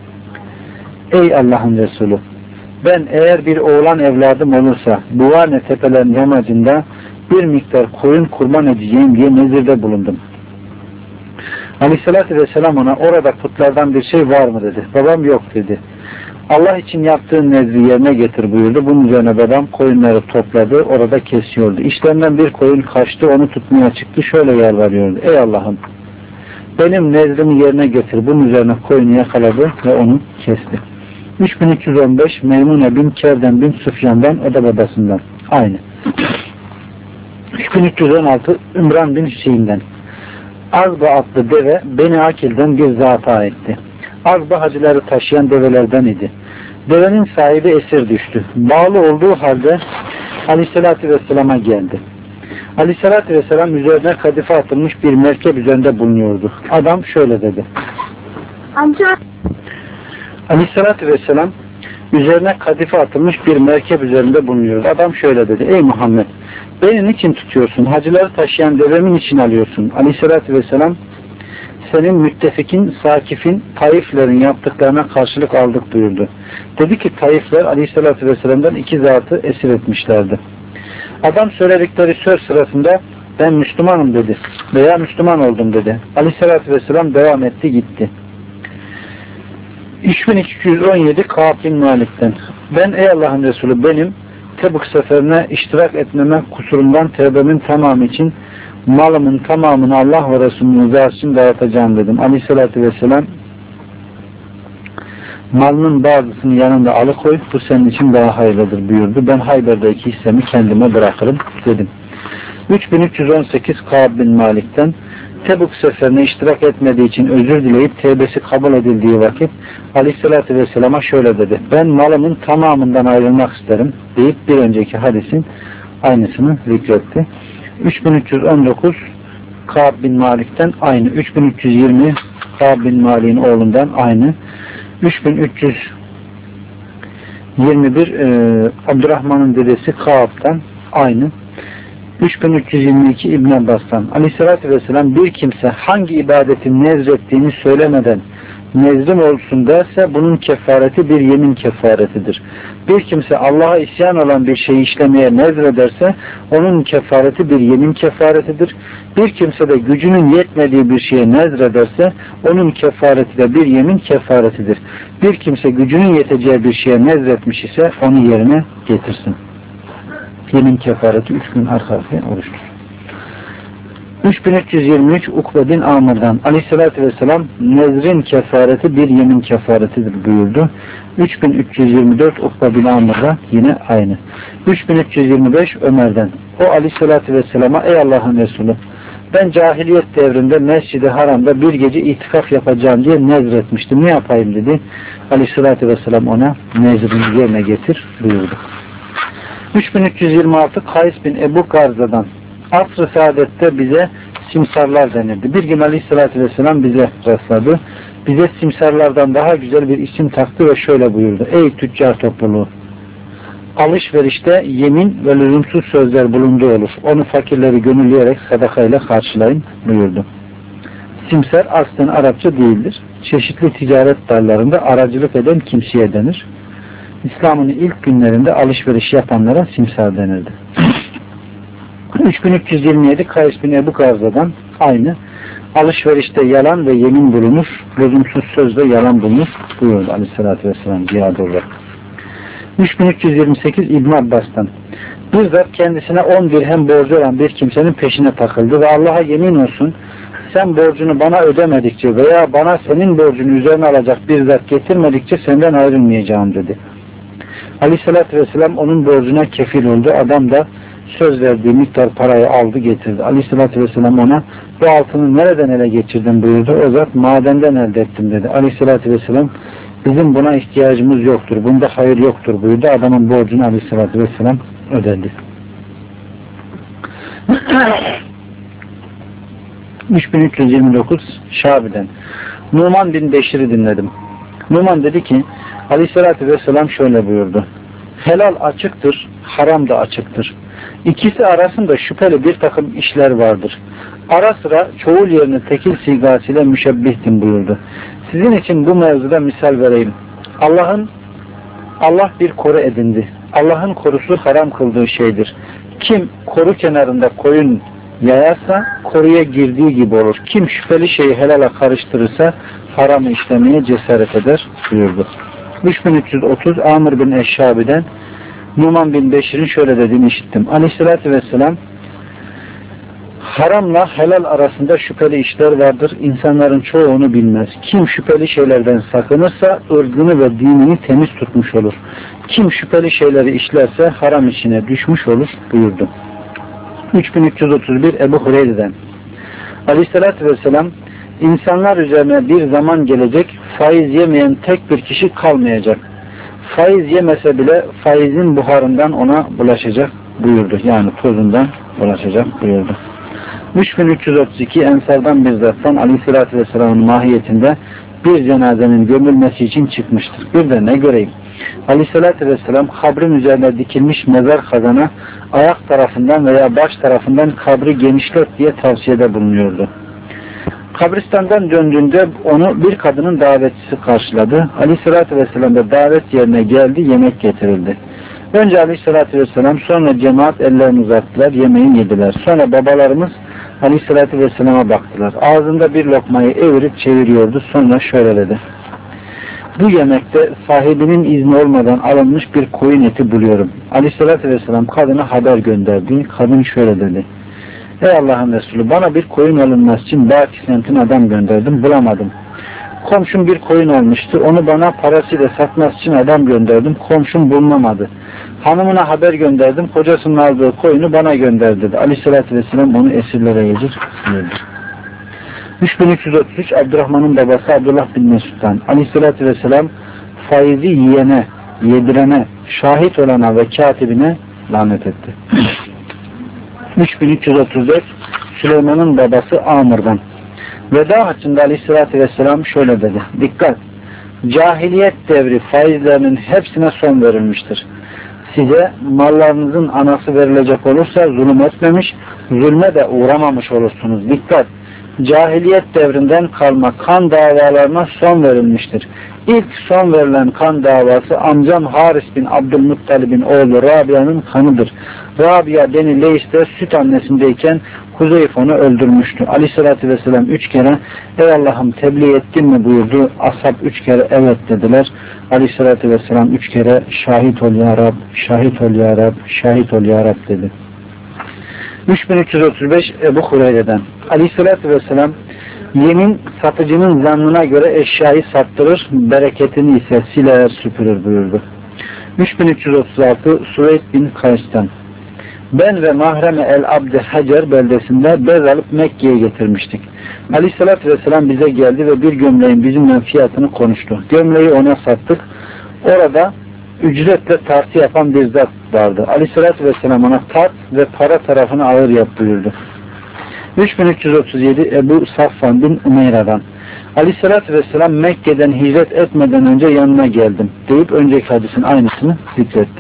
Ey Allah'ın Resulü! Ben eğer bir oğlan evladım olursa Buvane tepelerin yamacında bir miktar koyun kurban edeceğim diye nezirde bulundum. Aleyhissalatü vesselam ona orada putlardan bir şey var mı dedi. Babam yok dedi. Allah için yaptığın nezri yerine getir buyurdu. Bunun üzerine babam koyunları topladı. Orada kesiyordu. İşlerinden bir koyun kaçtı. Onu tutmaya çıktı. Şöyle yalvarıyordu. Ey Allah'ım benim nezrimi yerine getir. Bunun üzerine koyunu yakaladı ve onu kesti. üç bin üç yüz on beş Meymune bin Kerden bin Süfyan'dan, o da babasından. Aynı. üç bin üç yüz on altı Ümran bin Hüseyin'den. Azba adlı deve Beni Akil'den bir zata aitti. Azba hacıları taşıyan develerden idi. Devenin sahibi esir düştü. Bağlı olduğu halde Aleyhisselatü Vesselam'a geldi. Aleyhisselatü Vesselam üzerine kadife atılmış bir merkep üzerinde bulunuyordu. Adam şöyle dedi. Amca. Aleyhisselatü Vesselam üzerine kadife atılmış bir merkep üzerinde bulunuyordu. Adam şöyle dedi. Ey Muhammed! Beni niçin tutuyorsun? Hacıları taşıyan devemin için alıyorsun. Aleyhisselatü Vesselam senin müttefikin, Sakif'in, Taiflerin yaptıklarına karşılık aldık buyurdu. Dedi ki Taifler Aleyhisselatü Vesselam'dan iki zatı esir etmişlerdi. Adam söyledikleri söz sırasında ben Müslümanım dedi veya Müslüman oldum dedi. Aleyhisselatü Vesselam devam etti gitti. üç bin iki yüz on yedi Kâb bin Malik'ten. Ben ey Allah'ın Resulü benim Tebuk seferine iştirak etmeme kusurumdan tevbemin tamamı için malımın tamamını Allah ve Resulü'nün rızası için dağıtacağım dedim. Aleyhissalatü vesselam malının bazısını yanında alıkoy, bu senin için daha hayırlıdır buyurdu. Ben Hayber'deki hissemi kendime bırakırım dedim. üç bin üç yüz on sekiz Kâb bin Malik'ten. Tebuk seferine iştirak etmediği için özür dileyip tevbesi kabul edildiği vakit Aleyhisselatü Vesselam'a şöyle dedi. Ben malımın tamamından ayrılmak isterim deyip bir önceki hadisin aynısını zikretti. üç bin üç yüz on dokuz Kâb bin Malik'ten aynı. üç bin üç yüz yirmi Kâb bin Malik'in oğlundan aynı. üç bin üç yüz yirmi bir e, Abdurrahman'ın dedesi Kâb'dan aynı. üç bin üç yüz yirmi iki İbn Abbas'tan. Aleyhissalatü vesselam bir kimse hangi ibadetin nezrettiğini söylemeden nezrim olsun derse bunun kefareti bir yemin kefaretidir. Bir kimse Allah'a isyan olan bir şeyi işlemeye nezrederse onun kefareti bir yemin kefaretidir. Bir kimse de gücünün yetmediği bir şeye nezrederse onun kefareti de bir yemin kefaretidir. Bir kimse gücünün yeteceği bir şeye nezretmiş ise onu yerine getirsin. Yemin kefareti üç gün arka arkaya oluştur. üç bin üç yüz yirmi üç Ukbe bin Amr'dan Aleyhisselatü Vesselam nezrin kefareti bir yemin kefaretidir buyurdu. üç bin üç yüz yirmi dört Ukbe bin Amr'dan yine aynı. üç bin üç yüz yirmi beş Ömer'den o Aleyhisselatü Vesselam'a ey Allah'ın Resulü ben cahiliyet devrinde Mescid-i Haram'da bir gece itikaf yapacağım diye nezretmiştim. Ne yapayım dedi. Aleyhisselatü Vesselam ona nezrini yerine getir buyurdu. üç bin üç yüz yirmi altı Kays bin Ebu Garza'dan Asr-ı Saadet'te bize simsarlar denirdi. Bir gün Aleyhisselatü Vesselam bize rastladı. Bize simsarlardan daha güzel bir isim taktı ve şöyle buyurdu. Ey tüccar topluluğu! Alışverişte yemin ve lüzumsuz sözler bulunduğu olur. Onu fakirleri gönülleyerek sadakayla karşılayın buyurdu. Simsar aslen Arapça değildir. Çeşitli ticaret dallarında aracılık eden kimseye denir. İslam'ın ilk günlerinde alışveriş yapanlara simsar denirdi. üç bin üç yüz yirmi yedi Kays bin Ebu Garza'dan aynı. Alışverişte yalan ve yemin bulunur. Lüzumsuz sözde yalan bulunur buyurdu Aleyhisselatü Vesselam ziyade olarak. üç bin üç yüz yirmi sekiz İbn Abbas'tan bir zat kendisine on dirhem borcu olan bir kimsenin peşine takıldı ve Allah'a yemin olsun sen borcunu bana ödemedikçe veya bana senin borcunu üzerine alacak bir zat getirmedikçe senden ayrılmayacağım dedi. Aleyhisselatü Vesselam onun borcuna kefil oldu. Adam da söz verdiği miktar parayı aldı getirdi. Aleyhisselatü Vesselam ona bu altını nereden ele geçirdin buyurdu. O zat madenden elde ettim dedi. Aleyhisselatü Vesselam bizim buna ihtiyacımız yoktur. Bunda hayır yoktur buyurdu. Adamın borcunu Aleyhisselatü Vesselam ödendi. üç bin üç yüz yirmi dokuz Şabi'den Numan bin Beşir'i dinledim. Numan dedi ki Aleyhisselatü Vesselam şöyle buyurdu. Helal açıktır, haram da açıktır. İkisi arasında şüpheli bir takım işler vardır. Ara sıra çoğul yerine tekil sigasıyla müşebbihtim buyurdu. Sizin için bu mevzuda misal vereyim. Allah'ın Allah bir koru edindi. Allah'ın korusu haram kıldığı şeydir. Kim koru kenarında koyun yayarsa koruya girdiği gibi olur. Kim şüpheli şeyi helala karıştırırsa haramı işlemeye cesaret eder buyurdu. üç bin üç yüz otuz Amr bin Eşşabi'den Numan bin Beşir'in şöyle dediğini işittim. Aleyhissalatü Vesselam haramla helal arasında şüpheli işler vardır. İnsanların çoğu onu bilmez. Kim şüpheli şeylerden sakınırsa ırzını ve dinini temiz tutmuş olur. Kim şüpheli şeyleri işlerse haram içine düşmüş olur buyurdu. üç bin üç yüz otuz bir Ebu Hureyre'den Aleyhissalatü Vesselam insanlar üzerine bir zaman gelecek faiz yemeyen tek bir kişi kalmayacak. Faiz yemese bile faizin buharından ona bulaşacak buyurdu. Yani tozundan bulaşacak buyurdu. üç bin üç yüz otuz iki Ensardan bir zattan Aleyhisselatü Vesselam'ın mahiyetinde bir cenazenin gömülmesi için çıkmıştır. Bir de ne göreyim? Aleyhisselatü Vesselam kabrin üzerine dikilmiş mezar kazana ayak tarafından veya baş tarafından kabri genişlet diye tavsiyede bulunuyordu. Kabristan'dan döndüğünde onu bir kadının davetçisi karşıladı. Aleyhisselatü Vesselam da davet yerine geldi, yemek getirildi. Önce Aleyhisselatü Vesselam, sonra cemaat ellerini uzattılar, yemeği yediler. Sonra babalarımız Aleyhisselatü Vesselam'a baktılar. Ağzında bir lokmayı evirip çeviriyordu. Sonra şöyle dedi. Bu yemekte sahibinin izni olmadan alınmış bir koyun eti buluyorum. Aleyhisselatü Vesselam kadına haber gönderdi. Kadın şöyle dedi. Ey Allah'ın Resulü, bana bir koyun alınması için Baki semtin adam gönderdim, bulamadım. Komşum bir koyun almıştı, onu bana parasıyla satması için adam gönderdim, komşum bulunamadı. Hanımına haber gönderdim, kocasının aldığı koyunu bana gönderdi dedi. Aleyhisselatü Vesselam onu esirlere yedirir. üç bin üç yüz otuz üç Abdurrahman'ın babası Abdullah bin Mesud'dan Aleyhisselatü Vesselam faizi yiyene, yedirene, şahit olana ve katibine lanet etti. üç bin üç yüz otuz dört Süleyman'ın babası Amr'dan veda haccında Aleyhisselatü Vesselam şöyle dedi. Dikkat! Cahiliyet devri faizlerinin hepsine son verilmiştir. Size mallarınızın anası verilecek olursa zulüm etmemiş, zulme de uğramamış olursunuz. Dikkat! Cahiliyet devrinden kalma kan davalarına son verilmiştir. İlk son verilen kan davası amcam Haris bin Abdülmuttalib'in oğlu Rabia'nın kanıdır. Rabia Beni Leys'te süt annesindeyken Huzeyf onu öldürmüştü. Aleyhissalatü Vesselam üç kere ey Allah'ım tebliğ ettin mi buyurdu. Ashab üç kere evet dediler. Aleyhissalatü Vesselam üç kere şahit ol ya Rab, şahit ol ya Rab, şahit ol ya Rab dedi. üç bin üç yüz otuz beş Ebu Hureyre'den Aleyhisselatü Vesselam yemin satıcının zannına göre eşyayı sattırır, bereketini ise siler süpürür buyurdu. üç bin üç yüz otuz altı Süveyd bin Kays'tan ben ve Mahreme el-Abd Hacer beldesinde bez alıp Mekke'ye getirmiştik. Aleyhisselatü Vesselam bize geldi ve bir gömleğin bizimle fiyatını konuştu. Gömleği ona sattık. Orada ücretle tartı yapan bir zat vardı. Aleyhisselatü Vesselam ona tart ve para tarafını ağır yap buyurdu. üç bin üç yüz otuz yedi Ebu Safvan bin Umeyra'dan Aleyhisselatü Vesselam Mekke'den hicret etmeden önce yanına geldim deyip önceki hadisin aynısını zikretti.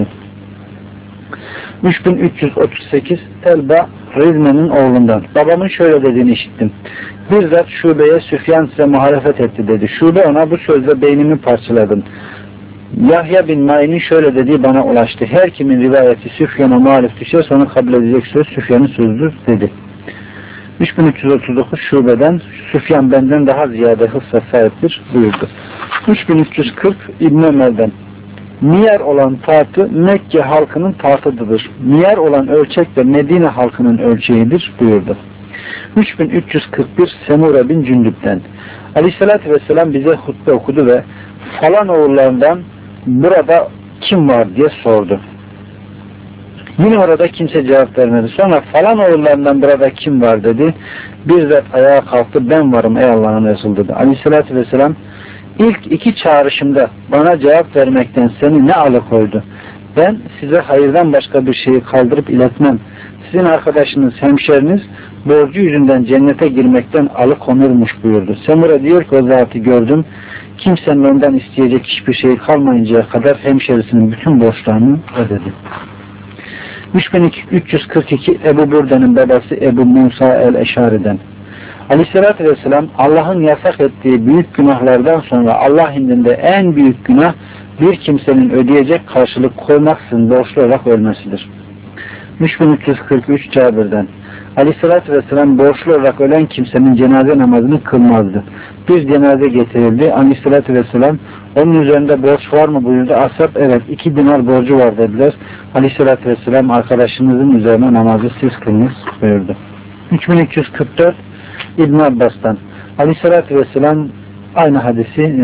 üç bin üç yüz otuz sekiz Elba Rizme'nin oğlundan babamın şöyle dediğini işittim. Bir zat Şube'ye Süfyan size muhalefet etti dedi. Şube ona bu sözle beynimi parçaladın. Yahya bin Ma'in'in şöyle dediği bana ulaştı. Her kimin rivayeti Süfyan'a muhalif düşerse onu kabul edecek söz Süfyan'ın sözüdür dedi. üç bin üç yüz otuz dokuz Şube'den Süfyan benden daha ziyade hıssa sahiptir buyurdu. üç bin üç yüz kırk İbn Ömer'den Miyar olan tartı Mekke halkının tartıdır. Miyar olan ölçek de Medine halkının ölçeğidir buyurdu. üç bin üç yüz kırk bir Semure bin Cündüp'ten Aleyhisselatü Vesselam bize hutbe okudu ve falan oğullarından burada kim var diye sordu. Yine orada kimse cevap vermedi. Sonra falan oğullarından burada kim var dedi. Bir zat ayağa kalktı. Ben varım ey Allah'ın Resulü dedi. Aleyhissalatü vesselam ilk iki çağrışımda bana cevap vermekten seni ne alıkoydu? Ben size hayırdan başka bir şeyi kaldırıp iletmem. Sizin arkadaşınız, hemşeriniz borcu yüzünden cennete girmekten alıkonurmuş buyurdu. Semura diyor ki o zatı gördüm. Kimsenin ondan isteyecek hiçbir şey kalmayıncaya kadar hemşerisinin bütün borçlarını ödedi. üç bin üç yüz kırk iki Ebu Burde'nin babası Ebu Musa el-Eşari'den Aleyhisselatü Vesselam Allah'ın yasak ettiği büyük günahlardan sonra Allah indinde en büyük günah bir kimsenin ödeyecek karşılık koymaksızın borçlu olarak ölmesidir. üç bin üç yüz kırk üç Cabir'den Aleyhisselatü Vesselam borçlu olarak ölen kimsenin cenaze namazını kılmazdı. Bir cenaze getirildi. Aleyhisselatü Vesselam onun üzerinde borç var mı buyurdu. Ashab evet iki dinar borcu var dediler. Aleyhisselatü Vesselam arkadaşınızın üzerine namazı siz kılınız buyurdu. üç bin üç yüz kırk dört İbn Abbas'tan Aleyhisselatü Vesselam aynı hadisi e,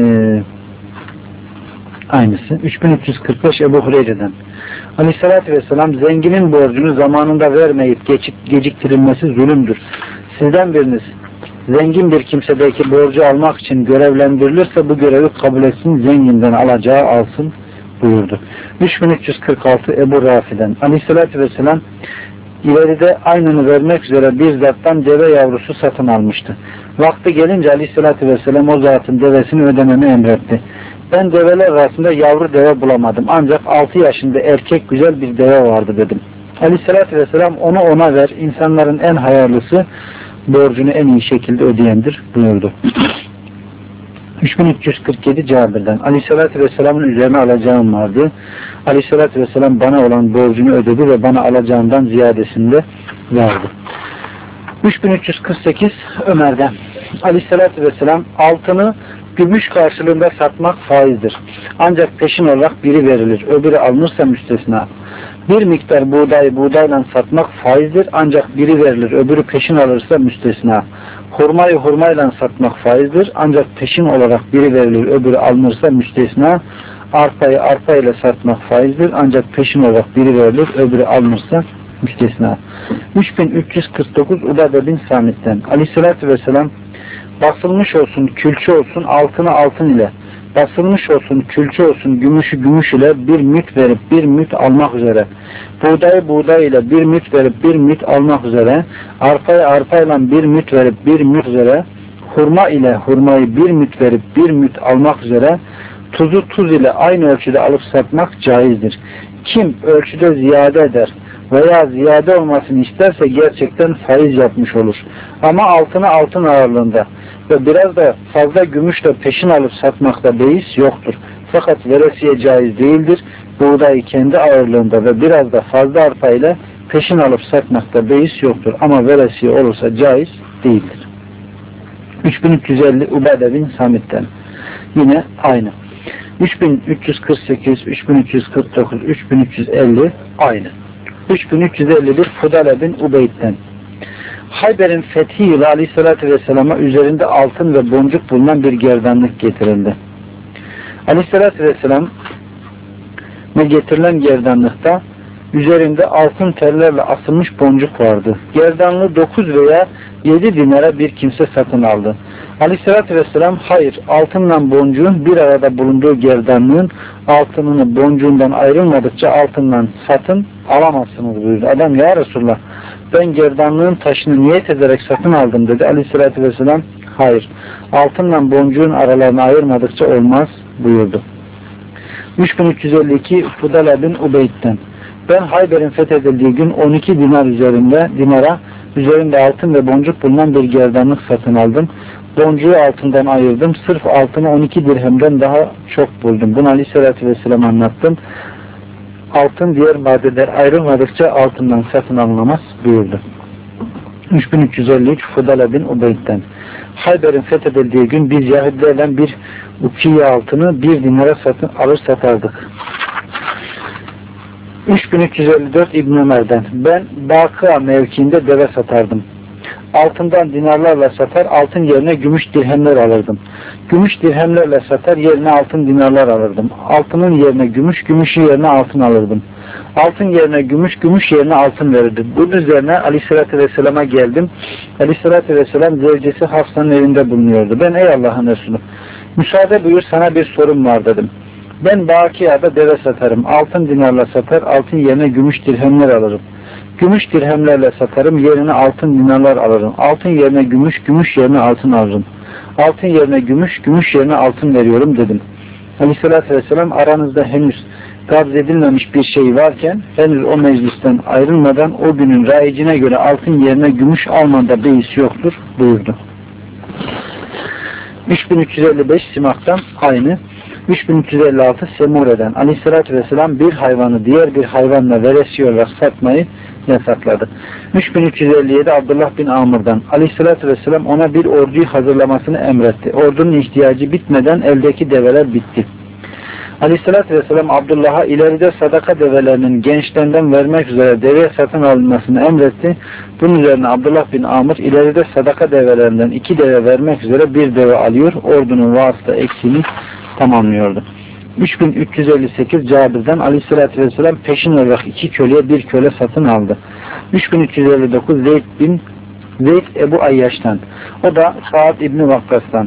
aynısı. üç bin üç yüz kırk beş Ebu Hureyre'den Aleyhisselatü Vesselam zenginin borcunu zamanında vermeyip geçik, geciktirilmesi zulümdür. Sizden biriniz zengin bir kimsedeki borcu almak için görevlendirilirse bu görevi kabul etsin, zenginden alacağı alsın buyurdu. üç bin üç yüz kırk altı Ebu Rafi'den Aleyhisselatü Vesselam ileride aynını vermek üzere bir zattan deve yavrusu satın almıştı. Vakti gelince Aleyhisselatü Vesselam o zatın devesini ödememi emretti. Ben develer arasında yavru deve bulamadım. Ancak altı yaşında erkek güzel bir deve vardı dedim. Aleyhisselatü Vesselam onu ona ver. İnsanların en hayırlısı borcunu en iyi şekilde ödeyendir buyurdu. üç bin üç yüz kırk yedi Cabir'den Aleyhisselatü Vesselam'ın üzerine alacağım vardı. Aleyhisselatü Vesselam bana olan borcunu ödedi ve bana alacağından ziyadesini de verdi. üç bin üç yüz kırk sekiz Ömer'den Aleyhisselatü Vesselam altını gümüş karşılığında satmak faizdir. Ancak peşin olarak biri verilir. Öbürü alınırsa müstesna. Bir miktar buğdayı buğdayla satmak faizdir. Ancak biri verilir. Öbürü peşin alırsa müstesna. Hurmayı hurmayla satmak faizdir. Ancak peşin olarak biri verilir. Öbürü alınırsa müstesna. Arpayı arpa ile satmak faizdir. Ancak peşin olarak biri verilir. Öbürü alınırsa müstesna. üç bin üç yüz kırk dokuz Ubade bin Samit'ten Aleyhisselatü Vesselam basılmış olsun, külçe olsun, altını altın ile, basılmış olsun, külçe olsun, gümüşü gümüş ile bir müt verip bir müt almak üzere, buğdayı buğday ile bir müt verip bir müt almak üzere, arpayı arpayla bir müt verip bir müt üzere, hurma ile hurmayı bir müt verip bir müt almak üzere, tuzu tuz ile aynı ölçüde alıp satmak caizdir. Kim ölçüde ziyade eder veya ziyade olmasını isterse gerçekten faiz yapmış olur. Ama altına altın ağırlığında ve biraz da fazla gümüşle peşin alıp satmakta beis yoktur. Fakat veresiye caiz değildir. Buğdayı kendi ağırlığında ve biraz da fazla arpa ile peşin alıp satmakta beis yoktur. Ama veresiye olursa caiz değildir. üç bin üç yüz elli Ubade bin Samit'ten yine aynı. üç bin üç yüz kırk sekiz, üç bin üç yüz kırk dokuz, üç bin üç yüz elli aynı. üç bin üç yüz elli bir Fudale bin Ubeyd'den. Hayber'in fethi yılı Aleyhisselatü Vesselam'a üzerinde altın ve boncuk bulunan bir gerdanlık getirildi. Aleyhisselatü Vesselam'a getirilen gerdanlıkta üzerinde altın tellerle asılmış boncuk vardı. Gerdanlığı dokuz veya yedi dinara bir kimse satın aldı. Aleyhisselatü Vesselam hayır, altınla boncuğun bir arada bulunduğu gerdanlığın altınını boncuğundan ayrılmadıkça altından satın alamazsınız buyurdu. Adam ya Resulullah ben gerdanlığın taşını niyet ederek satın aldım dedi. Aleyhisselatü Vesselam hayır, altınla boncuğun aralarını ayırmadıkça olmaz buyurdu. üç bin üç yüz elli iki Fudale bin Ubeyd'den. Ben Hayber'in fethedildiği gün on iki dinar üzerinde dinara üzerinde altın ve boncuk bulunan bir gerdanlık satın aldım. Boncuğu altından ayırdım. Sırf altını on iki dirhemden daha çok buldum. Bunu Aleyhisselatü Vesselam anlattım. Altın diğer maddeler ayrılmadıkça altından satın alınamaz buyurdu. üç bin üç yüz elli üç Fudale bin Ubeyd'den. Hayber'in fethedildiği gün biz Yahudilerden bir ukiye altını bir dinara satın alır satardık. üç bin üç yüz elli dört İbn Ömer'den. Ben Bakıa mevkiinde deve satardım. Altından dinarlarla satar, altın yerine gümüş dirhemler alırdım. Gümüş dirhemlerle satar, yerine altın dinarlar alırdım. Altının yerine gümüş, gümüşü yerine altın alırdım. Altın yerine gümüş, gümüş yerine altın verirdim. Bunun üzerine Aleyhisselatü Vesselam'a geldim. Aleyhisselatü Vesselam zevcesi Hafsa'nın evinde bulunuyordu. Ben ey Allah'ın Resulü, müsaade buyur sana bir sorum var dedim. Ben Bakia'da deve satarım. Altın dinarla satar, altın yerine gümüş dirhemler alırım. Gümüş dirhemlerle satarım, yerine altın dinarlar alırım. Altın yerine gümüş, gümüş yerine altın alırım. Altın yerine gümüş, gümüş yerine altın veriyorum dedim. Aleyhisselatü Vesselam aranızda henüz kabz edilmemiş bir şey varken, henüz o meclisten ayrılmadan o günün rayicine göre altın yerine gümüş almanda beis yoktur buyurdu. üç bin üç yüz elli beş Simak'tan aynı. üç bin üç yüz elli altı Semure'den. Aleyhisselatü Vesselam bir hayvanı diğer bir hayvanla veresiye olarak satmayı yasakladı. üç bin üç yüz elli yedi Abdullah bin Amr'dan. Aleyhisselatü Vesselam ona bir orduyu hazırlamasını emretti. Ordunun ihtiyacı bitmeden eldeki develer bitti. Aleyhisselatü Vesselam Abdullah'a ileride sadaka develerinin gençlerinden vermek üzere deveye satın alınmasını emretti. Bunun üzerine Abdullah bin Amr ileride sadaka develerinden iki deve vermek üzere bir deve alıyor. Ordunun vasıta eksiğini tamamlıyordu. üç bin üç yüz elli sekiz Cabir'den Aleyhisselatü Vesselam peşin olarak iki köleye bir köle satın aldı. üç bin üç yüz elli dokuz Zeyd bin Zeyd Ebu Ayyaş'tan. O da Sa'd İbni Vakkas'tan.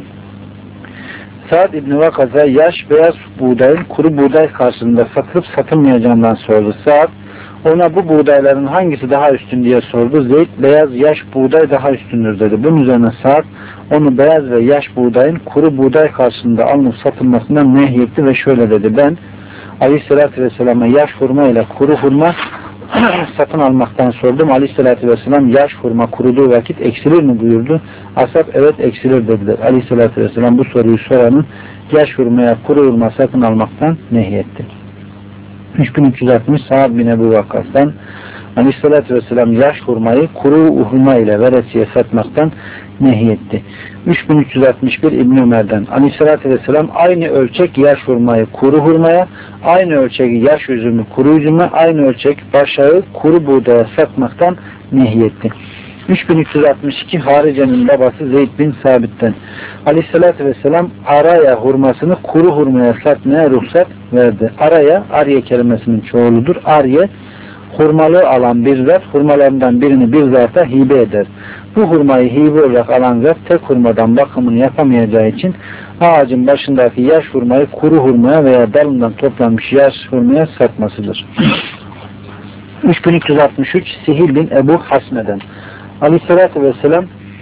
Sa'd İbni Vakkas'a yaş beyaz buğdayın kuru buğday karşılığında satılıp satılmayacağından sordu. Sa'd ona bu buğdayların hangisi daha üstün diye sordu. Zeyd beyaz yaş buğday daha üstündür dedi. Bunun üzerine Sa'd onu beyaz ve yaş buğdayın kuru buğday karşılığında alınıp satılmasından nehyetti ve şöyle dedi. Ben Aleyhisselatü Vesselam'a yaş hurma ile kuru hurma satın almaktan sordum. Aleyhisselatü Vesselam yaş hurma kuruduğu vakit eksilir mi buyurdu. Ashab evet eksilir dediler. Aleyhisselatü Vesselam bu soruyu soranın yaş hurmaya kuru hurma satın almaktan nehyetti. üç bin üç yüz altmış Sa'd bin Ebu Vakkas'tan Aleyhisselatü Vesselam yaş hurmayı kuru hurma ile veresiye satmaktan nehyetti. üç bin üç yüz altmış bir İbn Ömer'den Aleyhisselatü Vesselam aynı ölçek yaş hurmayı kuru hurmaya, aynı ölçek yaş üzümü kuru üzüme, aynı ölçek başağı kuru buğdaya satmaktan nehyetti. üç bin üç yüz altmış iki Harice'nin babası Zeyd bin Sabit'ten Aleyhisselatü Vesselam araya hurmasını kuru hurmaya satmaya ruhsat verdi. Araya, ariye kelimesinin çoğuludur. Ariye, hurmalığı alan bir zat, hurmalarından birini bir zata hibe eder. Bu hurmayı hibe olarak alan zat tek hurmadan bakımını yapamayacağı için ağacın başındaki yaş hurmayı kuru hurmaya veya dalından toplanmış yaş hurmaya satmasıdır. üç bin üç yüz altmış üç Sihil bin Ebu Hasme'den Aleyhisselatü Vesselam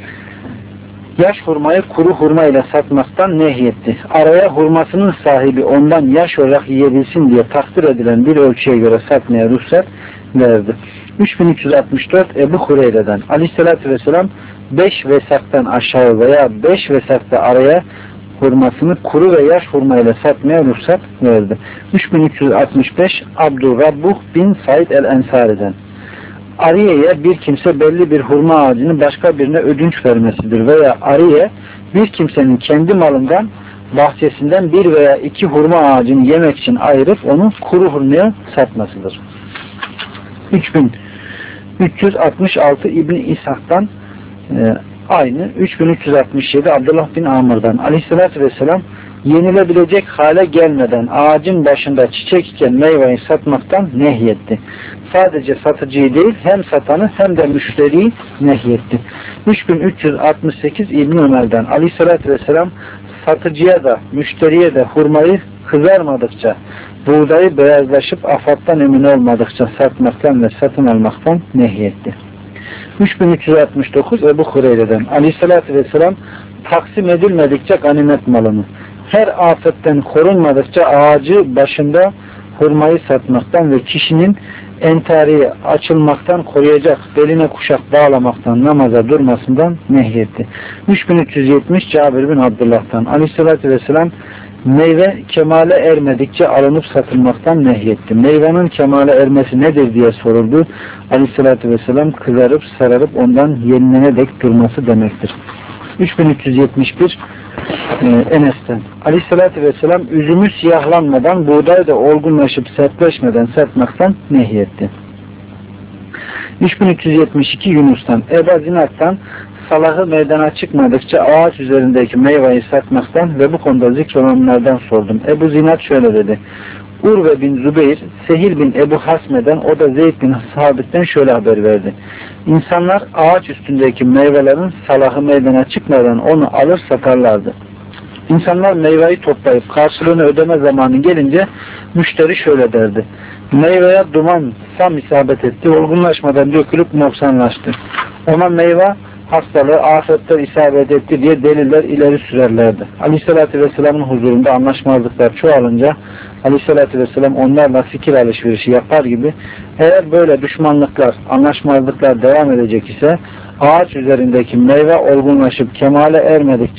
yaş hurmayı kuru hurma ile satmaktan nehyetti. Araya hurmasının sahibi ondan yaş olarak yiyebilsin diye takdir edilen bir ölçüye göre satmaya ruhsat verdi. üç bin üç yüz altmış dört Ebu Hureyre'den Aleyhisselatü Vesselam beş vesaktan aşağı veya beş vesakta araya hurmasını kuru ve yaş hurma ile satmaya ruhsat verdi. üç bin üç yüz altmış beş Abdurrabbuh bin Said el-Ensari'den Ariye'ye bir kimse belli bir hurma ağacını başka birine ödünç vermesidir veya ariye bir kimsenin kendi malından bahçesinden bir veya iki hurma ağacını yemek için ayırıp onu kuru hurmaya satmasıdır. üç bin üç yüz altmış altı İbn İshak'tan e, aynı. üç bin üç yüz altmış yedi Abdullah bin Amr'dan Aleyhisselatü Vesselam yenilebilecek hale gelmeden ağacın başında çiçek iken meyveyi satmaktan nehyetti. Sadece satıcıyı değil, hem satanı hem de müşteriyi nehyetti. üç bin üç yüz altmış sekiz İbn Ömer'den Aleyhisselatü Vesselam satıcıya da müşteriye de hurmayı kızarmadıkça, buğdayı beyazlaşıp afattan emin olmadıkça satmaktan ve satın almaktan nehyetti. üç bin üç yüz altmış dokuz Ebu Hureyre'den Aleyhisselatü Vesselam taksim edilmedikçe ganimet malını, her afetten korunmadıkça ağacı başında hurmayı satmaktan ve kişinin entariyi açılmaktan koruyacak beline kuşak bağlamaktan namaza durmasından nehyetti. üç bin üç yüz yetmiş Cabir bin Abdullah'tan Aleyhisselatü Vesselam meyve kemale ermedikçe alınıp satılmaktan nehyetti. Meyvenin kemale ermesi nedir diye soruldu. Aleyhisselatü Vesselam kızarıp sararıp ondan yenilene dek durması demektir. üç bin üç yüz yetmiş bir e, Enes'ten Aleyhisselatü Vesselam üzümü siyahlanmadan, buğday da olgunlaşıp sertleşmeden satmaktan nehyetti. üç bin üç yüz yetmiş iki Yunus'tan Ebu Zinat'tan salahı meydana çıkmadıkça ağaç üzerindeki meyveyi satmaktan ve bu konuda zikrolanlardan sordum. Ebu Zinat şöyle dedi. Urve bin Zübeyir, Sehil bin Ebu Hasme'den, o da Zeyd bin Sabit'ten şöyle haber verdi. İnsanlar ağaç üstündeki meyvelerin salahı meydana çıkmadan onu alır satarlardı. İnsanlar meyveyi toplayıp karşılığını ödeme zamanı gelince müşteri şöyle derdi. Meyveye duman sam isabet etti, olgunlaşmadan dökülüp noksanlaştı. Ona meyve hastalığı, afetler isabet etti diye deliller ileri sürerlerdi. Aleyhisselatü Vesselam'ın huzurunda anlaşmazlıklar çoğalınca Aleyhisselatü Vesselam onlarla fikir alışverişi yapar gibi, eğer böyle düşmanlıklar, anlaşmazlıklar devam edecek ise ağaç üzerindeki meyve olgunlaşıp kemale ermedikçe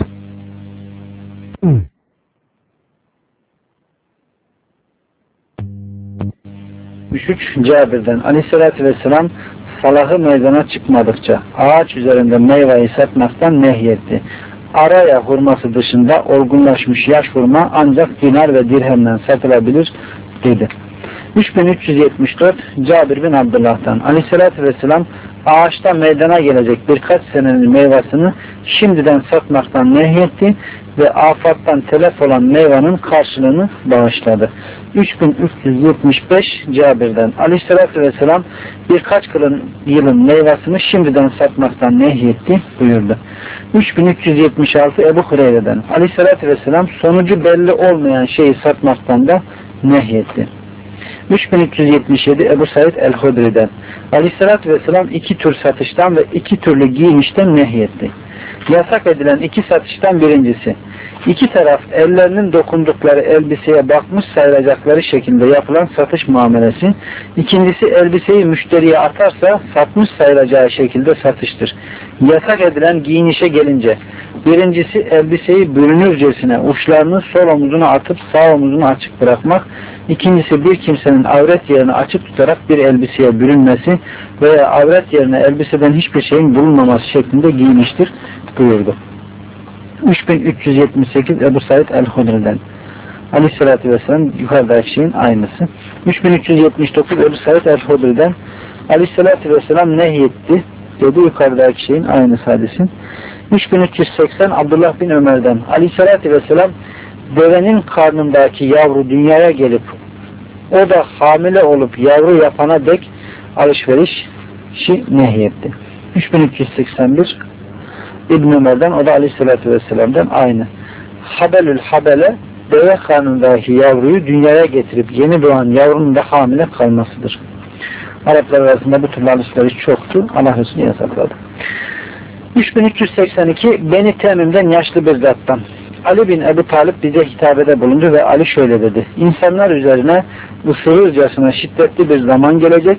üç Cabir'den Aleyhisselatü Vesselam salahı meydana çıkmadıkça ağaç üzerinde meyveyi satmaktan nehyetti. Araya hurması dışında olgunlaşmış yaş hurma ancak dinar ve dirhemden satılabilir dedi. üç bin üç yüz yetmiş dört Cabir bin Abdullah'tan Aleyhisselatü Vesselam ağaçta meydana gelecek birkaç senenin meyvasını şimdiden satmaktan nehyetti ve afattan telef olan meyvanın karşılığını bağışladı. üç bin üç yüz yetmiş beş Cabir'den Aleyhisselatü Vesselam birkaç yılın meyvasını şimdiden satmaktan nehyetti buyurdu. üç bin üç yüz yetmiş altı Ebu Hureyre'den Aleyhisselatü Vesselam sonucu belli olmayan şeyi satmaktan da nehyetti. üç bin üç yüz yetmiş yedi Ebu Said el-Hudri'den Aleyhisselatü Vesselam iki tür satıştan ve iki türlü giyinişten nehyetti. Yasak edilen iki satıştan birincisi, iki taraf ellerinin dokundukları elbiseye bakmış sayılacakları şekilde yapılan satış muamelesi. İkincisi, elbiseyi müşteriye atarsa satmış sayılacağı şekilde satıştır. Yasak edilen giyinişe gelince, birincisi elbiseyi bürünürcesine uçlarını sol omuzuna atıp sağ omuzunu açık bırakmak. İkincisi, bir kimsenin avret yerini açık tutarak bir elbiseye bürünmesi veya avret yerine elbiseden hiçbir şeyin bulunmaması şeklinde giyiniştir buyurdu. üç bin üç yüz yetmiş sekiz Ebu Said el-Hudri'den Aleyhisselatü Vesselam yukarıdaki şeyin aynısı. üç bin üç yüz yetmiş dokuz Ebu Said el-Hudri'den Aleyhisselatü Vesselam nehyetti dedi, yukarıdaki şeyin aynısı hadisin. üç bin üç yüz seksen Abdullah bin Ömer'den Aleyhisselatü Vesselam devenin karnındaki yavru dünyaya gelip o da hamile olup yavru yapana dek alışverişi nehyetti. üç bin üç yüz seksen bir İbn Ömer'den, o da Aleyhisselatü Vesselam'dan aynı. Habelül habele, deve karnındaki yavruyu dünyaya getirip yeni doğan yavrunun da hamile kalmasıdır. Araplar arasında bu türlü alışveriş çoktu. Allah Resulü yasakladı. üç bin üç yüz seksen iki Beni Temim'den yaşlı bir zattan Ali bin Ebu Talip bize hitabede bulundu ve Ali şöyle dedi. İnsanlar üzerine ısırırcasına şiddetli bir zaman gelecek.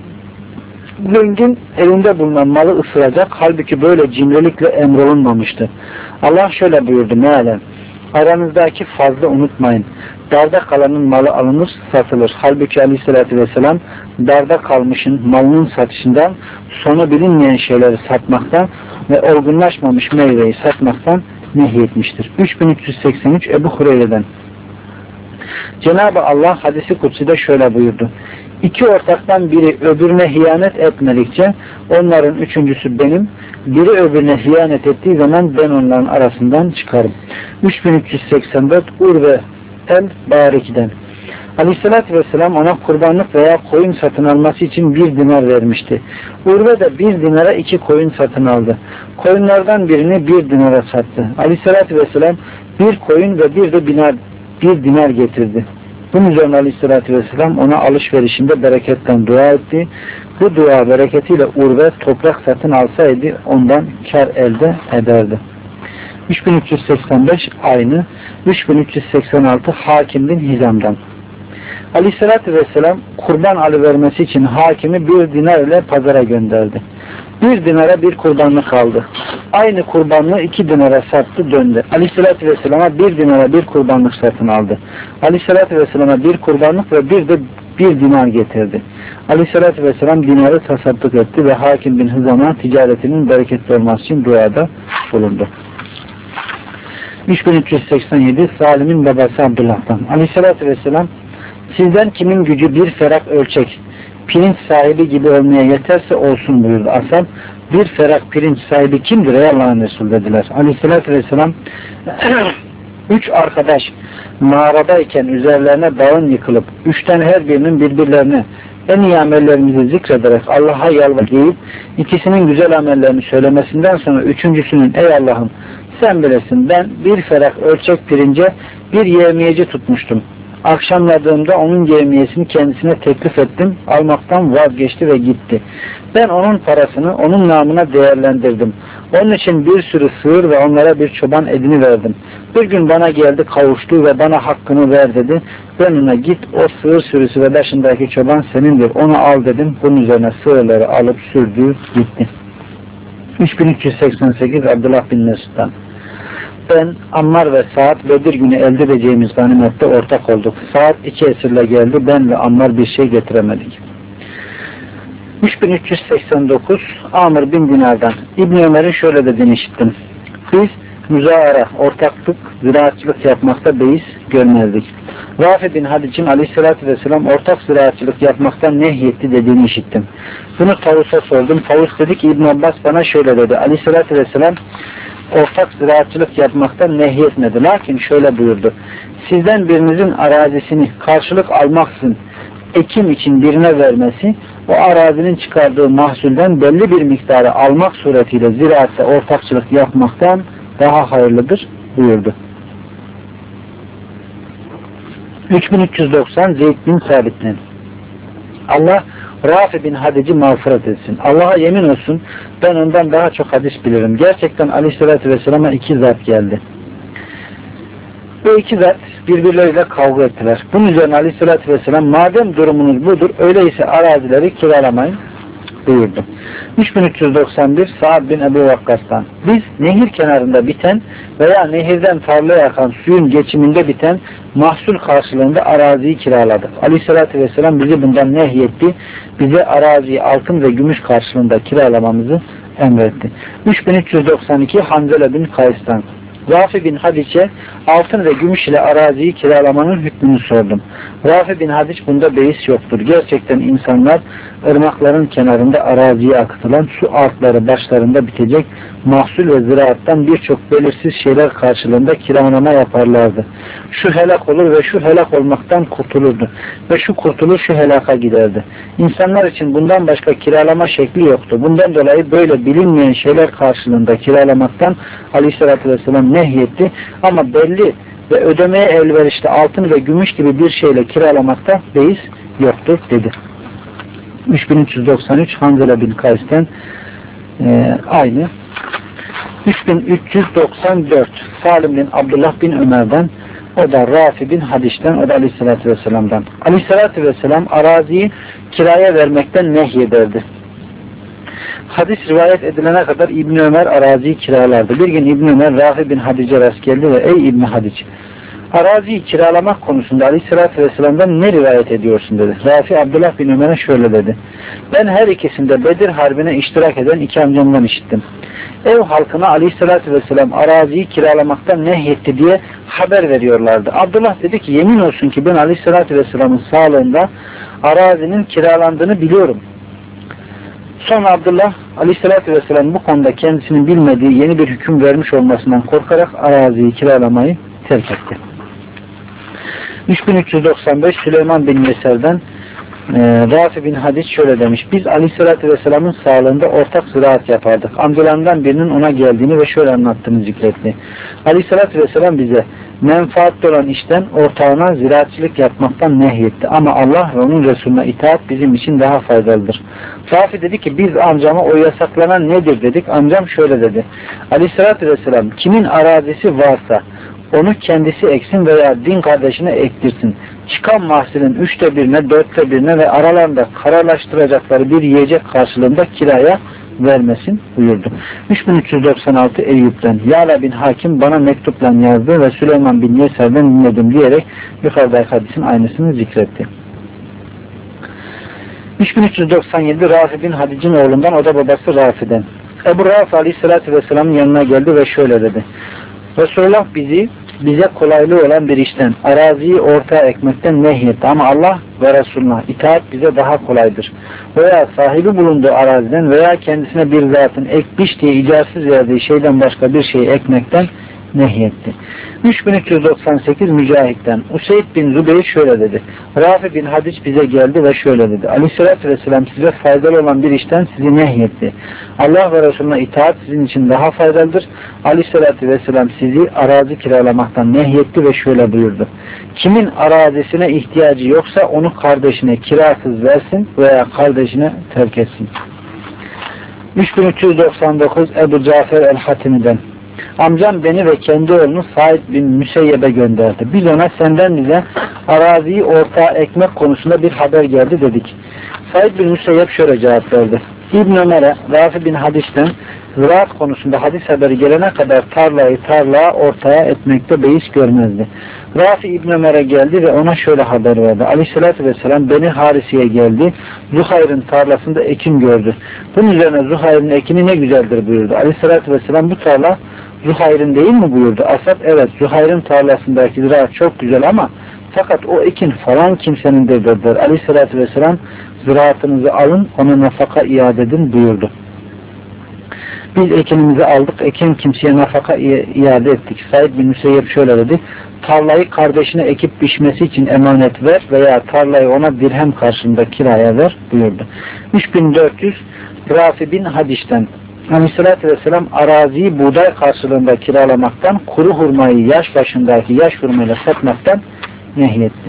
Zengin elinde bulunan malı ısıracak. Halbuki böyle cimrilikle emrolunmamıştı. Allah şöyle buyurdu mealen. Aranızdaki fazla unutmayın. Darda kalanın malı alınır, satılır. Halbuki Aleyhisselatü Vesselam darda kalmışın malının satışından, sonu bilinmeyen şeyleri satmaktan ve olgunlaşmamış meyveyi satmaktan nehyetmiştir. üç bin üç yüz seksen üç Ebu Hureyre'den Cenab-ı Allah hadisi kutsi'de şöyle buyurdu. İki ortaktan biri öbürüne hiyanet etmedikçe onların üçüncüsü benim. Biri öbürüne hiyanet ettiği zaman ben onların arasından çıkarım. üç bin üç yüz seksen dört Urve el-Bariki'den. Aleyhissalatü vesselam ona kurbanlık veya koyun satın alması için bir dinar vermişti. Urve de bir dinara iki koyun satın aldı. Koyunlardan birini bir dinara sattı. Aleyhissalatü vesselam bir koyun ve bir de dinar, bir dinar getirdi. Bunun üzerine Aleyhissalatü vesselam ona alışverişinde bereketten dua etti. Bu dua bereketiyle Urve toprak satın alsaydı ondan kar elde ederdi. üç bin üç yüz seksen beş aynı. üç bin üç yüz seksen altı Hakim bin Hizam'dan. Aleyhissalatü vesselam kurban alıvermesi için hakimi bir dinar ile pazara gönderdi. Bir dinara bir kurbanlık aldı. Aynı kurbanlığı iki dinara sattı döndü. Aleyhissalatü vesselama bir dinara bir kurbanlık satın aldı. Aleyhissalatü vesselama bir kurbanlık ve bir de bir dinar getirdi. Aleyhissalatü vesselam dinarı tasadduk etti ve Hakim bin Hizam'a ticaretinin bereketli olması için duada bulundu. üç bin üç yüz seksen yedi Salim'in babası Abdullah'tan. Aleyhissalatü vesselam sizden kimin gücü bir ferak ölçek pirinç sahibi gibi olmaya yeterse olsun buyurdu. Ashab bir ferak pirinç sahibi kimdir ey Allah'ın Resulü dediler. Aleyhissalatü vesselam üç arkadaş mağaradayken üzerlerine dağın yıkılıp üçten her birinin birbirlerine en iyi amellerimizi zikrederek Allah'a yalvarıp ikisinin güzel amellerini söylemesinden sonra üçüncüsünün ey Allah'ım sen bilesin ben bir ferak ölçek pirince bir yevmiyeci tutmuştum. Akşamladığımda onun yevmiyesini kendisine teklif ettim. Almaktan vazgeçti ve gitti. Ben onun parasını onun namına değerlendirdim. Onun için bir sürü sığır ve onlara bir çoban edini verdim. Bir gün bana geldi kavuştu ve bana hakkını ver dedi. Ben ona git o sığır sürüsü ve başındaki çoban senindir. Onu al dedim. Bunun üzerine sığırları alıp sürdü gitti. üç bin üç yüz seksen sekiz Abdullah bin Mesud'dan. Ben, Ammar ve Saad Bedir günü elde edeceğimiz ganimette ortak olduk. Saad iki esirle geldi. Ben ve Ammar bir şey getiremedik. üç bin üç yüz seksen dokuz Amr bin Dinar'dan. İbn Ömer'in şöyle dediğini işittim. Biz müzaara, ortaklık, ziraatçılık yapmakta beis görmezdik. Rafi bin Hadic'in aleyhissalatü vesselam ortak ziraatçılık yapmaktan nehyetti dediğini işittim. Bunu Tavus'a sordum. Tavus dedi ki İbn Abbas bana şöyle dedi. Aleyhissalatü vesselam ortak ziraatçılık yapmaktan nehyetmedi. Lakin şöyle buyurdu. Sizden birinizin arazisini karşılık almaksızın ekim için birine vermesi, o arazinin çıkardığı mahsulden belli bir miktarı almak suretiyle ziraatte ortakçılık yapmaktan daha hayırlıdır buyurdu. üç bin üç yüz doksan Zeyd bin Sabit'ten. Allah Rafi bin Hadic'i mağfiret etsin. Allah'a yemin olsun ben ondan daha çok hadis bilirim. Gerçekten Aleyhisselatü Vesselam'a iki zat geldi. Bu iki zat birbirleriyle kavga ettiler. Bunun üzerine Aleyhisselatü Vesselam madem durumunuz budur öyleyse arazileri kiralamayın buyurdu. üç bin üç yüz doksan bir Sa'd bin Ebu Vakkas'tan. Biz nehir kenarında biten veya nehirden tarlaya akan suyun geçiminde biten mahsul karşılığında araziyi kiraladık. Aleyhissalatü vesselam bizi bundan nehyetti. Bize araziyi altın ve gümüş karşılığında kiralamamızı emretti. üç bin üç yüz doksan iki Hanzele bin Kays'tan. Rafi bin Hadic'e altın ve gümüş ile araziyi kiralamanın hükmünü sordum. Rafi bin Hadic bunda beis yoktur. Gerçekten insanlar ırmakların kenarında araziye akıtılan su artları başlarında bitecek mahsul ve ziraattan birçok belirsiz şeyler karşılığında kiralama yaparlardı. Şu helak olur ve şu helak olmaktan kurtulurdu. Ve şu kurtulur şu helaka giderdi. İnsanlar için bundan başka kiralama şekli yoktu. Bundan dolayı böyle bilinmeyen şeyler karşılığında kiralamaktan Aleyhisselatü Vesselam nehyetti. Ama belli ve ödemeye elverişli altın ve gümüş gibi bir şeyle kiralamakta beis yoktur dedi. üç bin üç yüz doksan üç Hanzele bin Kays'ten e, aynı. üç bin üç yüz doksan dört Salim bin Abdullah bin Ömer'den, o da Rafi bin Hadiş'ten, o da Aleyhisselatü Vesselam'dan. Aleyhisselatü Vesselam araziyi kiraya vermekten nehyederdi. Hadis rivayet edilene kadar İbn Ömer araziyi kiralardı. Bir gün İbn Ömer Rafi bin Hadic'e rast geldi ve ey İbn Hadic, araziyi kiralamak konusunda Aleyhisselatü Vesselam'dan ne rivayet ediyorsun dedi. Rafi Abdullah bin Ömer'e şöyle dedi. Ben her ikisinde Bedir Harbi'ne iştirak eden iki amcamdan işittim. Ev halkına Aleyhisselatü Vesselam araziyi kiralamaktan nehyetti diye haber veriyorlardı. Abdullah dedi ki yemin olsun ki ben Aleyhisselatü Vesselam'ın sağlığında arazinin kiralandığını biliyorum. Sonra Abdullah Aleyhisselatü Vesselam bu konuda kendisinin bilmediği yeni bir hüküm vermiş olmasından korkarak araziyi kiralamayı terk etti. üç bin üç yüz doksan beş Süleyman bin Yeser'den e, Rafi bin Hadis şöyle demiş. Biz Aleyhisselatü Vesselam'ın sağlığında ortak ziraat yapardık. Amcalarından birinin ona geldiğini ve şöyle anlattığını zikretti. Aleyhisselatü Vesselam bize menfaatli olan işten ortağına ziraatçılık yapmaktan nehyetti. Ama Allah ve onun Resulüne itaat bizim için daha faydalıdır. Rafi dedi ki biz amcama o yasaklanan nedir dedik. Amcam şöyle dedi. Aleyhisselatü Vesselam kimin arazisi varsa onu kendisi eksin veya din kardeşine ektirsin. Çıkan mahsulün üçte birine, dörtte birine ve aralarında karalaştıracakları bir yiyecek karşılığında kiraya vermesin buyurdu. üç bin üç yüz doksan altı Eyüp'ten Yala bin Hakim bana mektupla yazdı ve Süleyman bin Yeser'den dinledim diyerek yukarıdaki hadisin aynısını zikretti. üç bin üç yüz doksan yedi Rafi bin Hadic'in oğlundan, o da babası Rafi'den. Ebu Rafi Aleyhisselatü Vesselam'ın yanına geldi ve şöyle dedi. Resulullah bizi bize kolaylığı olan bir işten, araziyi ortaya ekmekten nehyetti ama Allah ve Resulüne itaat bize daha kolaydır. Veya sahibi bulunduğu araziden veya kendisine bir zatın ek biç diye icarsız verdiği şeyden başka bir şeyi ekmekten nehyetti. üç bin üç yüz doksan sekiz Mücahit'ten Useyd bin Zübeyir şöyle dedi. Rafi bin Hadic bize geldi ve şöyle dedi. Aleyhisselatü Vesselam size faydalı olan bir işten sizi nehyetti. Allah ve Resulüne itaat sizin için daha faydalıdır. Aleyhisselatü Vesselam sizi arazi kiralamaktan nehyetti ve şöyle buyurdu. Kimin arazisine ihtiyacı yoksa onu kardeşine kirasız versin veya kardeşine terk etsin. üç bin üç yüz doksan dokuz Ebu Cafer el-Hatimi'den amcam beni ve kendi oğlunu Said bin Müseyyeb'e gönderdi. Biz ona senden bize araziyi ortağa ekmek konusunda bir haber geldi dedik. Said bin Müseyyeb şöyle cevap verdi. İbn Ömer'e Rafi bin Hadis'ten ziraat konusunda hadis haberi gelene kadar tarlayı tarlağa ortaya etmekte beis görmezdi. Rafi İbn Ömer'e geldi ve ona şöyle haber verdi. Aleyhissalatü vesselam Beni Harisi'ye geldi. Zuhayr'ın tarlasında ekin gördü. Bunun üzerine Zuhayr'ın ekini ne güzeldir buyurdu. Aleyhissalatü vesselam bu tarla Zuhayr'ın değil mi buyurdu. Asad evet Zuhayr'ın tarlasındaki ziraat çok güzel ama fakat o ekin falan kimsenindir dediler. Aleyhissalatü vesselam ziraatınızı alın ona nafaka iade edin buyurdu. Biz ekinimizi aldık, ekin kimseye nafaka iade ettik. Said bin Müseyyep şöyle dedi. Tarlayı kardeşine ekip biçmesi için emanet ver veya tarlayı ona dirhem karşılığında kiraya ver buyurdu. üç bin dört yüz Rafi bin Hadiş'ten Aleyhisselatü Vesselam araziyi buğday karşılığında kiralamaktan, kuru hurmayı yaş başındaki yaş hurmayla satmaktan nehyetti.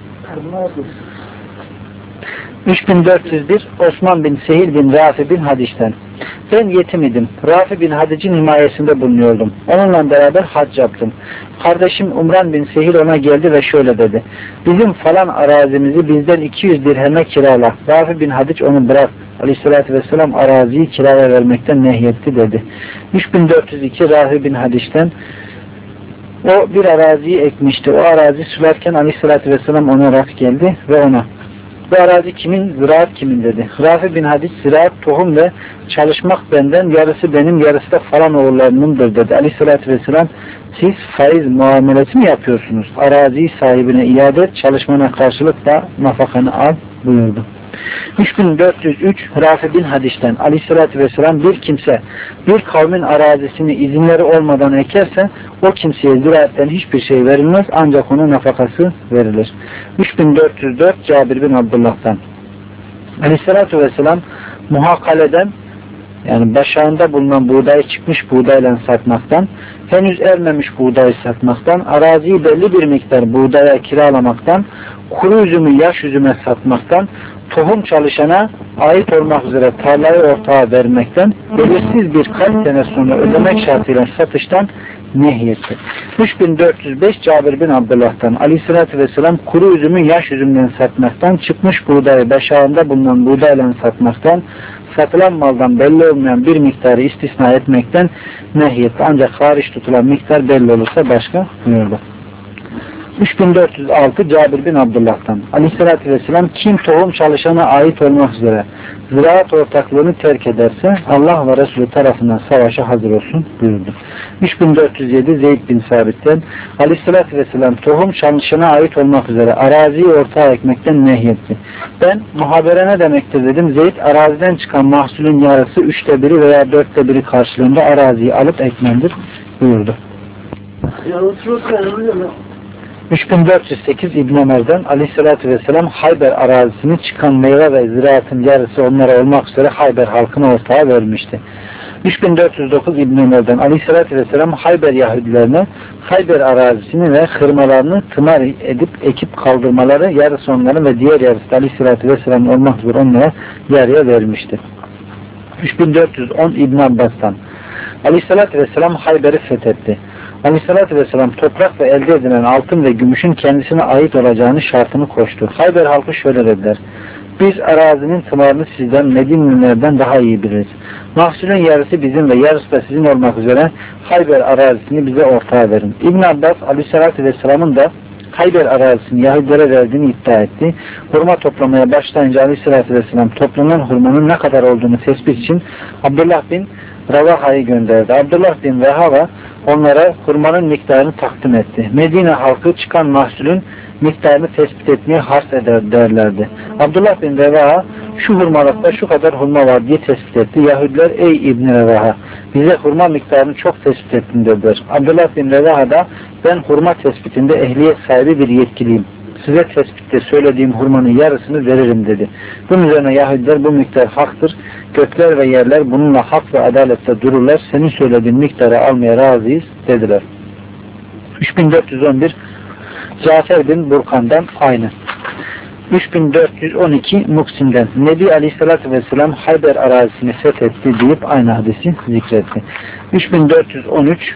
üç bin dört yüz bir Osman bin Sehil bin Rafi bin Hadiş'ten ben yetim idim. Rafi bin Hadic'in himayesinde bulunuyordum. Onunla beraber hac yaptım. Kardeşim Umran bin Sehil ona geldi ve şöyle dedi. Bizim falan arazimizi bizden iki yüz dirheme kirala. Rafi bin Hadic onu bırak. Aleyhissalatü vesselam araziyi kiraya vermekten nehyetti dedi. üç bin dört yüz iki Rafi bin Hadic'ten o bir araziyi ekmişti. O arazi sularken Aleyhissalatü vesselam ona rast geldi ve ona bu arazi kimin? Ziraat kimin dedi. Rafi bin Hadis ziraat, tohum ve çalışmak benden, yarısı benim, yarısı da falan oğullarımındır dedi. Aleyhissalatü vesselam siz faiz muamelesi mi yapıyorsunuz? Arazi sahibine iade et, çalışmana karşılık da nafakanı al buyurdu. üç bin dört yüz üç Rafi bin Hadis'ten Aleyhissalatü vesselam bir kimse bir kavmin arazisini izinleri olmadan ekerse o kimseye ziraatten hiçbir şey verilmez ancak ona nafakası verilir. üç bin dört yüz dört Cabir bin Abdullah'tan Aleyhissalatü vesselam muhakkaleden yani başağında bulunan buğdayı çıkmış buğdayla satmaktan, henüz ermemiş buğdayı satmaktan, araziyi belli bir miktar buğdaya kiralamaktan, kuru üzümü yaş üzüme satmaktan, tohum çalışana ait olmak üzere tarlayı ortağa vermekten, belirsiz birkaç sene sonra ödemek şartıyla satıştan nehyetti. üç bin dört yüz beş Cabir bin Abdullah'tan Aleyhisselatü vesselam kuru üzümü yaş üzümden satmaktan, çıkmış buğdayı başağında bulunan buğdayla satmaktan, satılan maldan belli olmayan bir miktarı istisna etmekten nehyetti. Ancak hariç tutulan miktar belli olursa başka buyurdu. üç bin dört yüz altı Cabir bin Abdullah'tan. Aleyhissalatü vesselam kim tohum çalışana ait olmak üzere ziraat ortaklığını terk ederse Allah ve Resulü tarafından savaşa hazır olsun buyurdu. üç bin dört yüz yedi Zeyd bin Sabit'ten Aleyhissalatü vesselam tohum çalışana ait olmak üzere araziyi ortağa ekmekten nehyetti. Ben muhabere ne demektir dedim. Zeyd araziden çıkan mahsulün yarısı üçte biri veya dörtte biri karşılığında araziyi alıp ekmendir buyurdu. üç bin dört yüz sekiz İbn Ömer'den Aleyhisselatü Vesselam Hayber arazisini çıkan meyve ve ziraatın yarısı onlara olmak üzere Hayber halkına ortağa vermişti. üç bin dört yüz dokuz İbn Ömer'den Aleyhisselatü Vesselam Hayber Yahudilerine Hayber arazisini ve hırmalarını tımar edip ekip kaldırmaları yarısı onların ve diğer yarısı Aleyhisselatü Vesselam olmak üzere onlara yarıya vermişti. üç bin dört yüz on İbn Abbas'tan Aleyhisselatü Vesselam Hayber'i fethetti. Aleyhissalatü Vesselam toprak ve elde edilen altın ve gümüşün kendisine ait olacağını şartını koştu. Hayber halkı şöyle dediler. Biz arazinin tımarını sizden, Medinelilerden daha iyi biliriz. Mahsulün yarısı bizim ve yarısı da sizin olmak üzere Hayber arazisini bize ortağa verin. İbn Abbas Aleyhissalatü Vesselam'ın da Hayber arazisini Yahudilere verdiğini iddia etti. Hurma toplamaya başlayınca Aleyhissalatü Vesselam toplanan hurmanın ne kadar olduğunu tespit için Abdullah bin Revaha'yı gönderdi. Abdullah bin Revaha onlara hurmanın miktarını takdim etti. Medine halkı çıkan mahsulün miktarını tespit etmeye harç eder derlerdi. Abdullah bin Revaha şu hurmalıkta şu kadar hurma var diye tespit etti. Yahudiler ey İbn Revaha bize hurma miktarını çok tespit ettin dediler. Abdullah bin Revaha da ben hurma tespitinde ehliyet sahibi bir yetkiliyim. Size tespitte söylediğim hurmanın yarısını veririm dedi. Bunun üzerine Yahudiler bu miktar haktır. Gökler ve yerler bununla hak ve adalette dururlar. Senin söylediğin miktarı almaya razıyız dediler. üç bin dört yüz on bir Cafer bin Burkan'dan aynı. üç bin dört yüz on iki Muksim'den Nebi Aleyhisselatü Vesselam Hayber arazisini fethetti deyip aynı hadisi zikretti. üç bin dört yüz on üç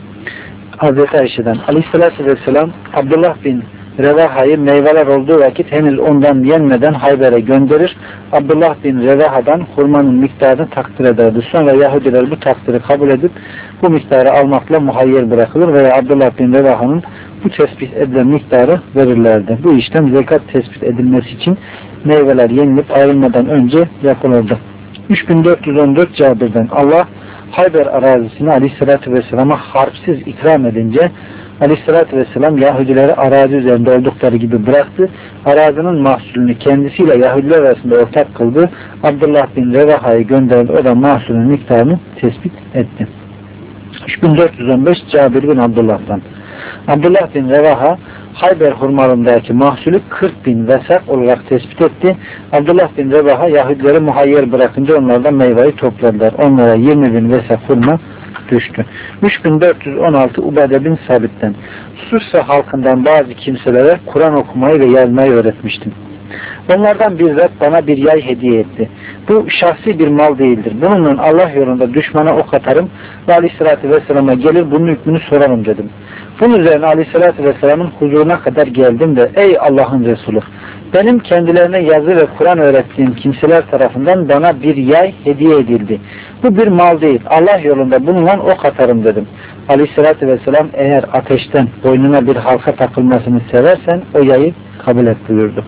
Hazreti Ayşe'den Aleyhisselatü Vesselam Abdullah bin Revaha'yı meyveler olduğu vakit henüz ondan yenmeden Hayber'e gönderir. Abdullah bin Revaha'dan hurmanın miktarını takdir ederdi. Sonra Yahudiler bu takdiri kabul edip bu miktarı almakla muhayyer bırakılır veya Abdullah bin Revaha'nın bu tespit edilen miktarı verirlerdi. Bu işlem zekat tespit edilmesi için meyveler yenilip ayrılmadan önce yapılırdı. üç bin dört yüz on dört Cabir'den Allah Hayber arazisini Aleyhisselatü Vesselam'a harpsiz ikram edince Aleyhisselatü Vesselam Yahudileri arazi üzerinde oldukları gibi bıraktı. Arazinin mahsulünü kendisiyle Yahudiler arasında ortak kıldı. Abdullah bin Revaha'yı gönderdi. O da mahsulün miktarını tespit etti. üç bin dört yüz on beş Cabir bin Abdullah'tan Abdullah bin Revaha Hayber hurmalındaki mahsulü kırk bin vesak olarak tespit etti. Abdullah bin Revaha Yahudileri muhayyer bırakınca onlardan meyveyi topladılar. Onlara yirmi bin vesak hurma düştü. üç bin dört yüz on altı Ubade bin Sabit'ten Sussa halkından bazı kimselere Kur'an okumayı ve yazmayı öğretmiştim. Onlardan bir zat bana bir yay hediye etti. Bu şahsi bir mal değildir. Bununla Allah yolunda düşmana ok atarım ve Aleyhisselatü Vesselam'a gelir bunun hükmünü sorarım dedim. Bunun üzerine Aleyhisselatü Vesselam'ın huzuruna kadar geldim de ey Allah'ın Resulü benim kendilerine yazı ve Kur'an öğrettiğim kimseler tarafından bana bir yay hediye edildi. Bu bir mal değil. Allah yolunda bununla ok atarım dedim. Aleyhisselatü Vesselam eğer ateşten boynuna bir halka takılmasını seversen o yayı kabul et buyurdu.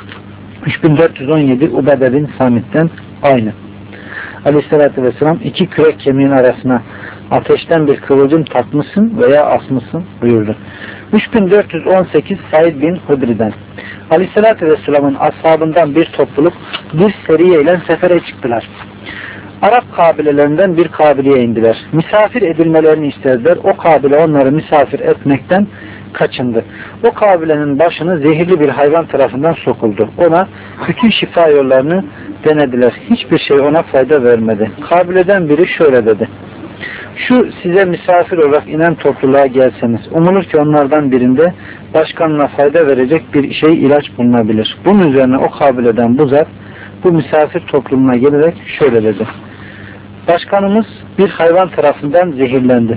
üç bin dört yüz on yedi Ubade bin Samit'ten aynı. Aleyhisselatü Vesselam iki kürek kemiğin arasına ateşten bir kıvılcım takmışsın veya asmışsın buyurdu. üç bin dört yüz on sekiz Said bin Hudri'den Aleyhisselatü Vesselam'ın ashabından bir topluluk bir seriye ile sefere çıktılar. Arap kabilelerinden bir kabileye indiler. Misafir edilmelerini istediler. O kabile onları misafir etmekten kaçındı. O kabilenin başını zehirli bir hayvan tarafından sokuldu. Ona bütün şifa yollarını denediler. Hiçbir şey ona fayda vermedi. Kabileden biri şöyle dedi. Şu size misafir olarak inen topluluğa gelseniz, umulur ki onlardan birinde başkanına fayda verecek bir şey ilaç bulunabilir. Bunun üzerine o kabileden bu zat bu misafir topluluğuna gelerek şöyle dedi. Başkanımız bir hayvan tarafından zehirlendi.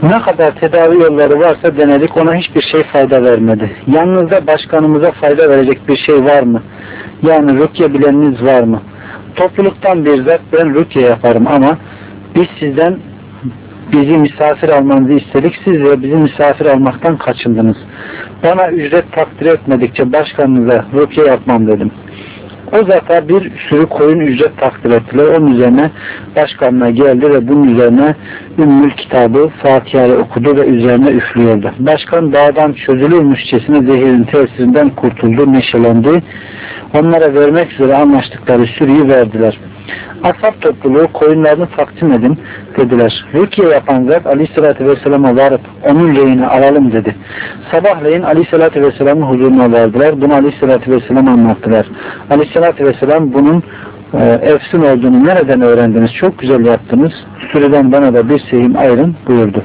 Ne kadar tedavi yolları varsa denedik, ona hiçbir şey fayda vermedi. Yanınızda başkanımıza fayda verecek bir şey var mı? Yani rükye bileniniz var mı? Topluluktan bir zat, ben rükye yaparım ama biz sizden bizi misafir almanızı istedik, siz de bizi misafir almaktan kaçındınız. Bana ücret takdir etmedikçe başkanınıza rükye yapmam dedim. O zata bir sürü koyun ücret takdir ettiler. Onun üzerine başkanına geldi ve bunun üzerine Ümmül kitabı Fatiha'yı okudu ve üzerine üflüyordu. Başkan dağdan çözülürmüşçesine zehirin tesirinden kurtuldu, neşelendi. Onlara vermek üzere anlaştıkları sürüyü verdiler. Ashab topluluğu koyunlarını takdim edin dediler. Rükye yapan zat Aleyhisselatü Vesselam'a varıp onun reyini alalım dedi. Sabahleyin Aleyhisselatü Vesselam'ın huzuruna vardılar. Bunu Aleyhisselatü Vesselam anlattılar. Aleyhisselatü Vesselam bunun e, efsun olduğunu nereden öğrendiniz? Çok güzel yaptınız. Süreden bana da bir sehim ayırın buyurdu.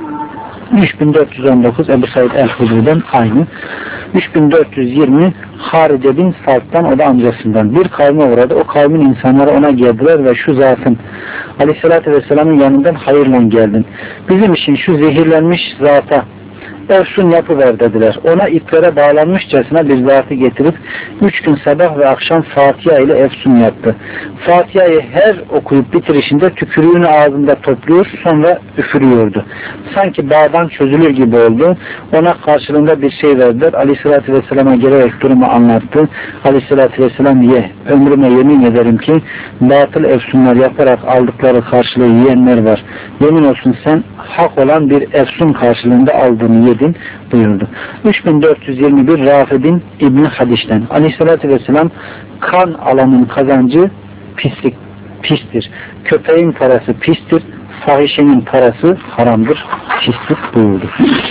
üç bin dört yüz on dokuz Ebu Said el-Hudri'den aynı. üç bin dört yüz yirmi Harice bin Salt'tan, o da amcasından. Bir kavme uğradı. O kavmin insanları ona geldiler ve şu zatın Aleyhisselatü Vesselam'ın yanından hayırla geldin. Bizim için şu zehirlenmiş zata efsun yapıver dediler. Ona iplere bağlanmışçasına bir zatı getirip üç gün sabah ve akşam Fatiha ile efsun yaptı. Fatiha'yı her okuyup bitirişinde tükürüğünü ağzında topluyor, sonra üfürüyordu. Sanki bağdan çözülür gibi oldu. Ona karşılığında bir şey verdiler. Aleyhisselatü Vesselam'a gelerek durumu anlattı. Aleyhisselatü Vesselam ye, ömrüme yemin ederim ki batıl efsunlar yaparak aldıkları karşılığı yiyenler var. Yemin olsun sen hak olan bir efsun karşılığında aldığını yedin buyurdu. üç bin dört yüz yirmi bir Rafi bin İbni Hadiş'ten Aleyhisselatü Vesselam kan alanın kazancı pislik, pistir. Köpeğin parası pistir. Fahişenin parası haramdır, pistir buyurdu.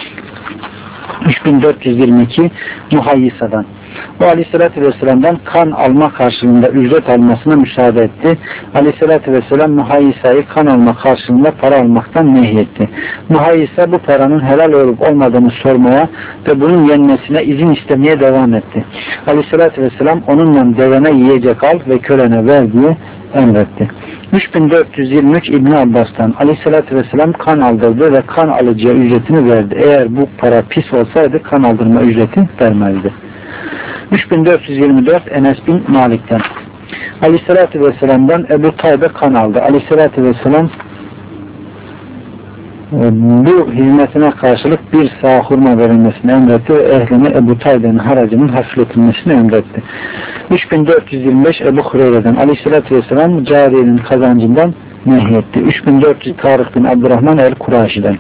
üç bin dört yüz yirmi iki Muhayyisa'dan. O Aleyhisselatü Vesselam'dan kan alma karşılığında ücret almasına müsaade etti. Aleyhisselatü Vesselam Muhayyisa'yı kan alma karşılığında para almaktan nehyetti. Muhayyisa bu paranın helal olup olmadığını sormaya ve bunun yenmesine izin istemeye devam etti. Aleyhisselatü Vesselam onunla devene yiyecek al ve kölene ver diye emretti. üç bin dört yüz yirmi üç İbn Abbas'tan Aleyhisselatü Vesselam kan aldırdı ve kan alıcıya ücretini verdi. Eğer bu para pis olsaydı kan aldırma ücreti vermezdi. üç bin dört yüz yirmi dört Enes bin Malik'ten Aleyhisselatü Vesselam'dan Ebu Taybe kan aldı. Aleyhisselatü Vesselam bu hizmetine karşılık bir sağ hurma verilmesini emretti ve ehline Ebu Taybe'nin haracının hafifletilmesini emretti. üç bin dört yüz yirmi beş Ebu Hureyre'den Aleyhisselatü Vesselam cariyenin kazancından nehyetti. üç bin dört yüz Tarık bin Abdurrahman el-Kurayşi'den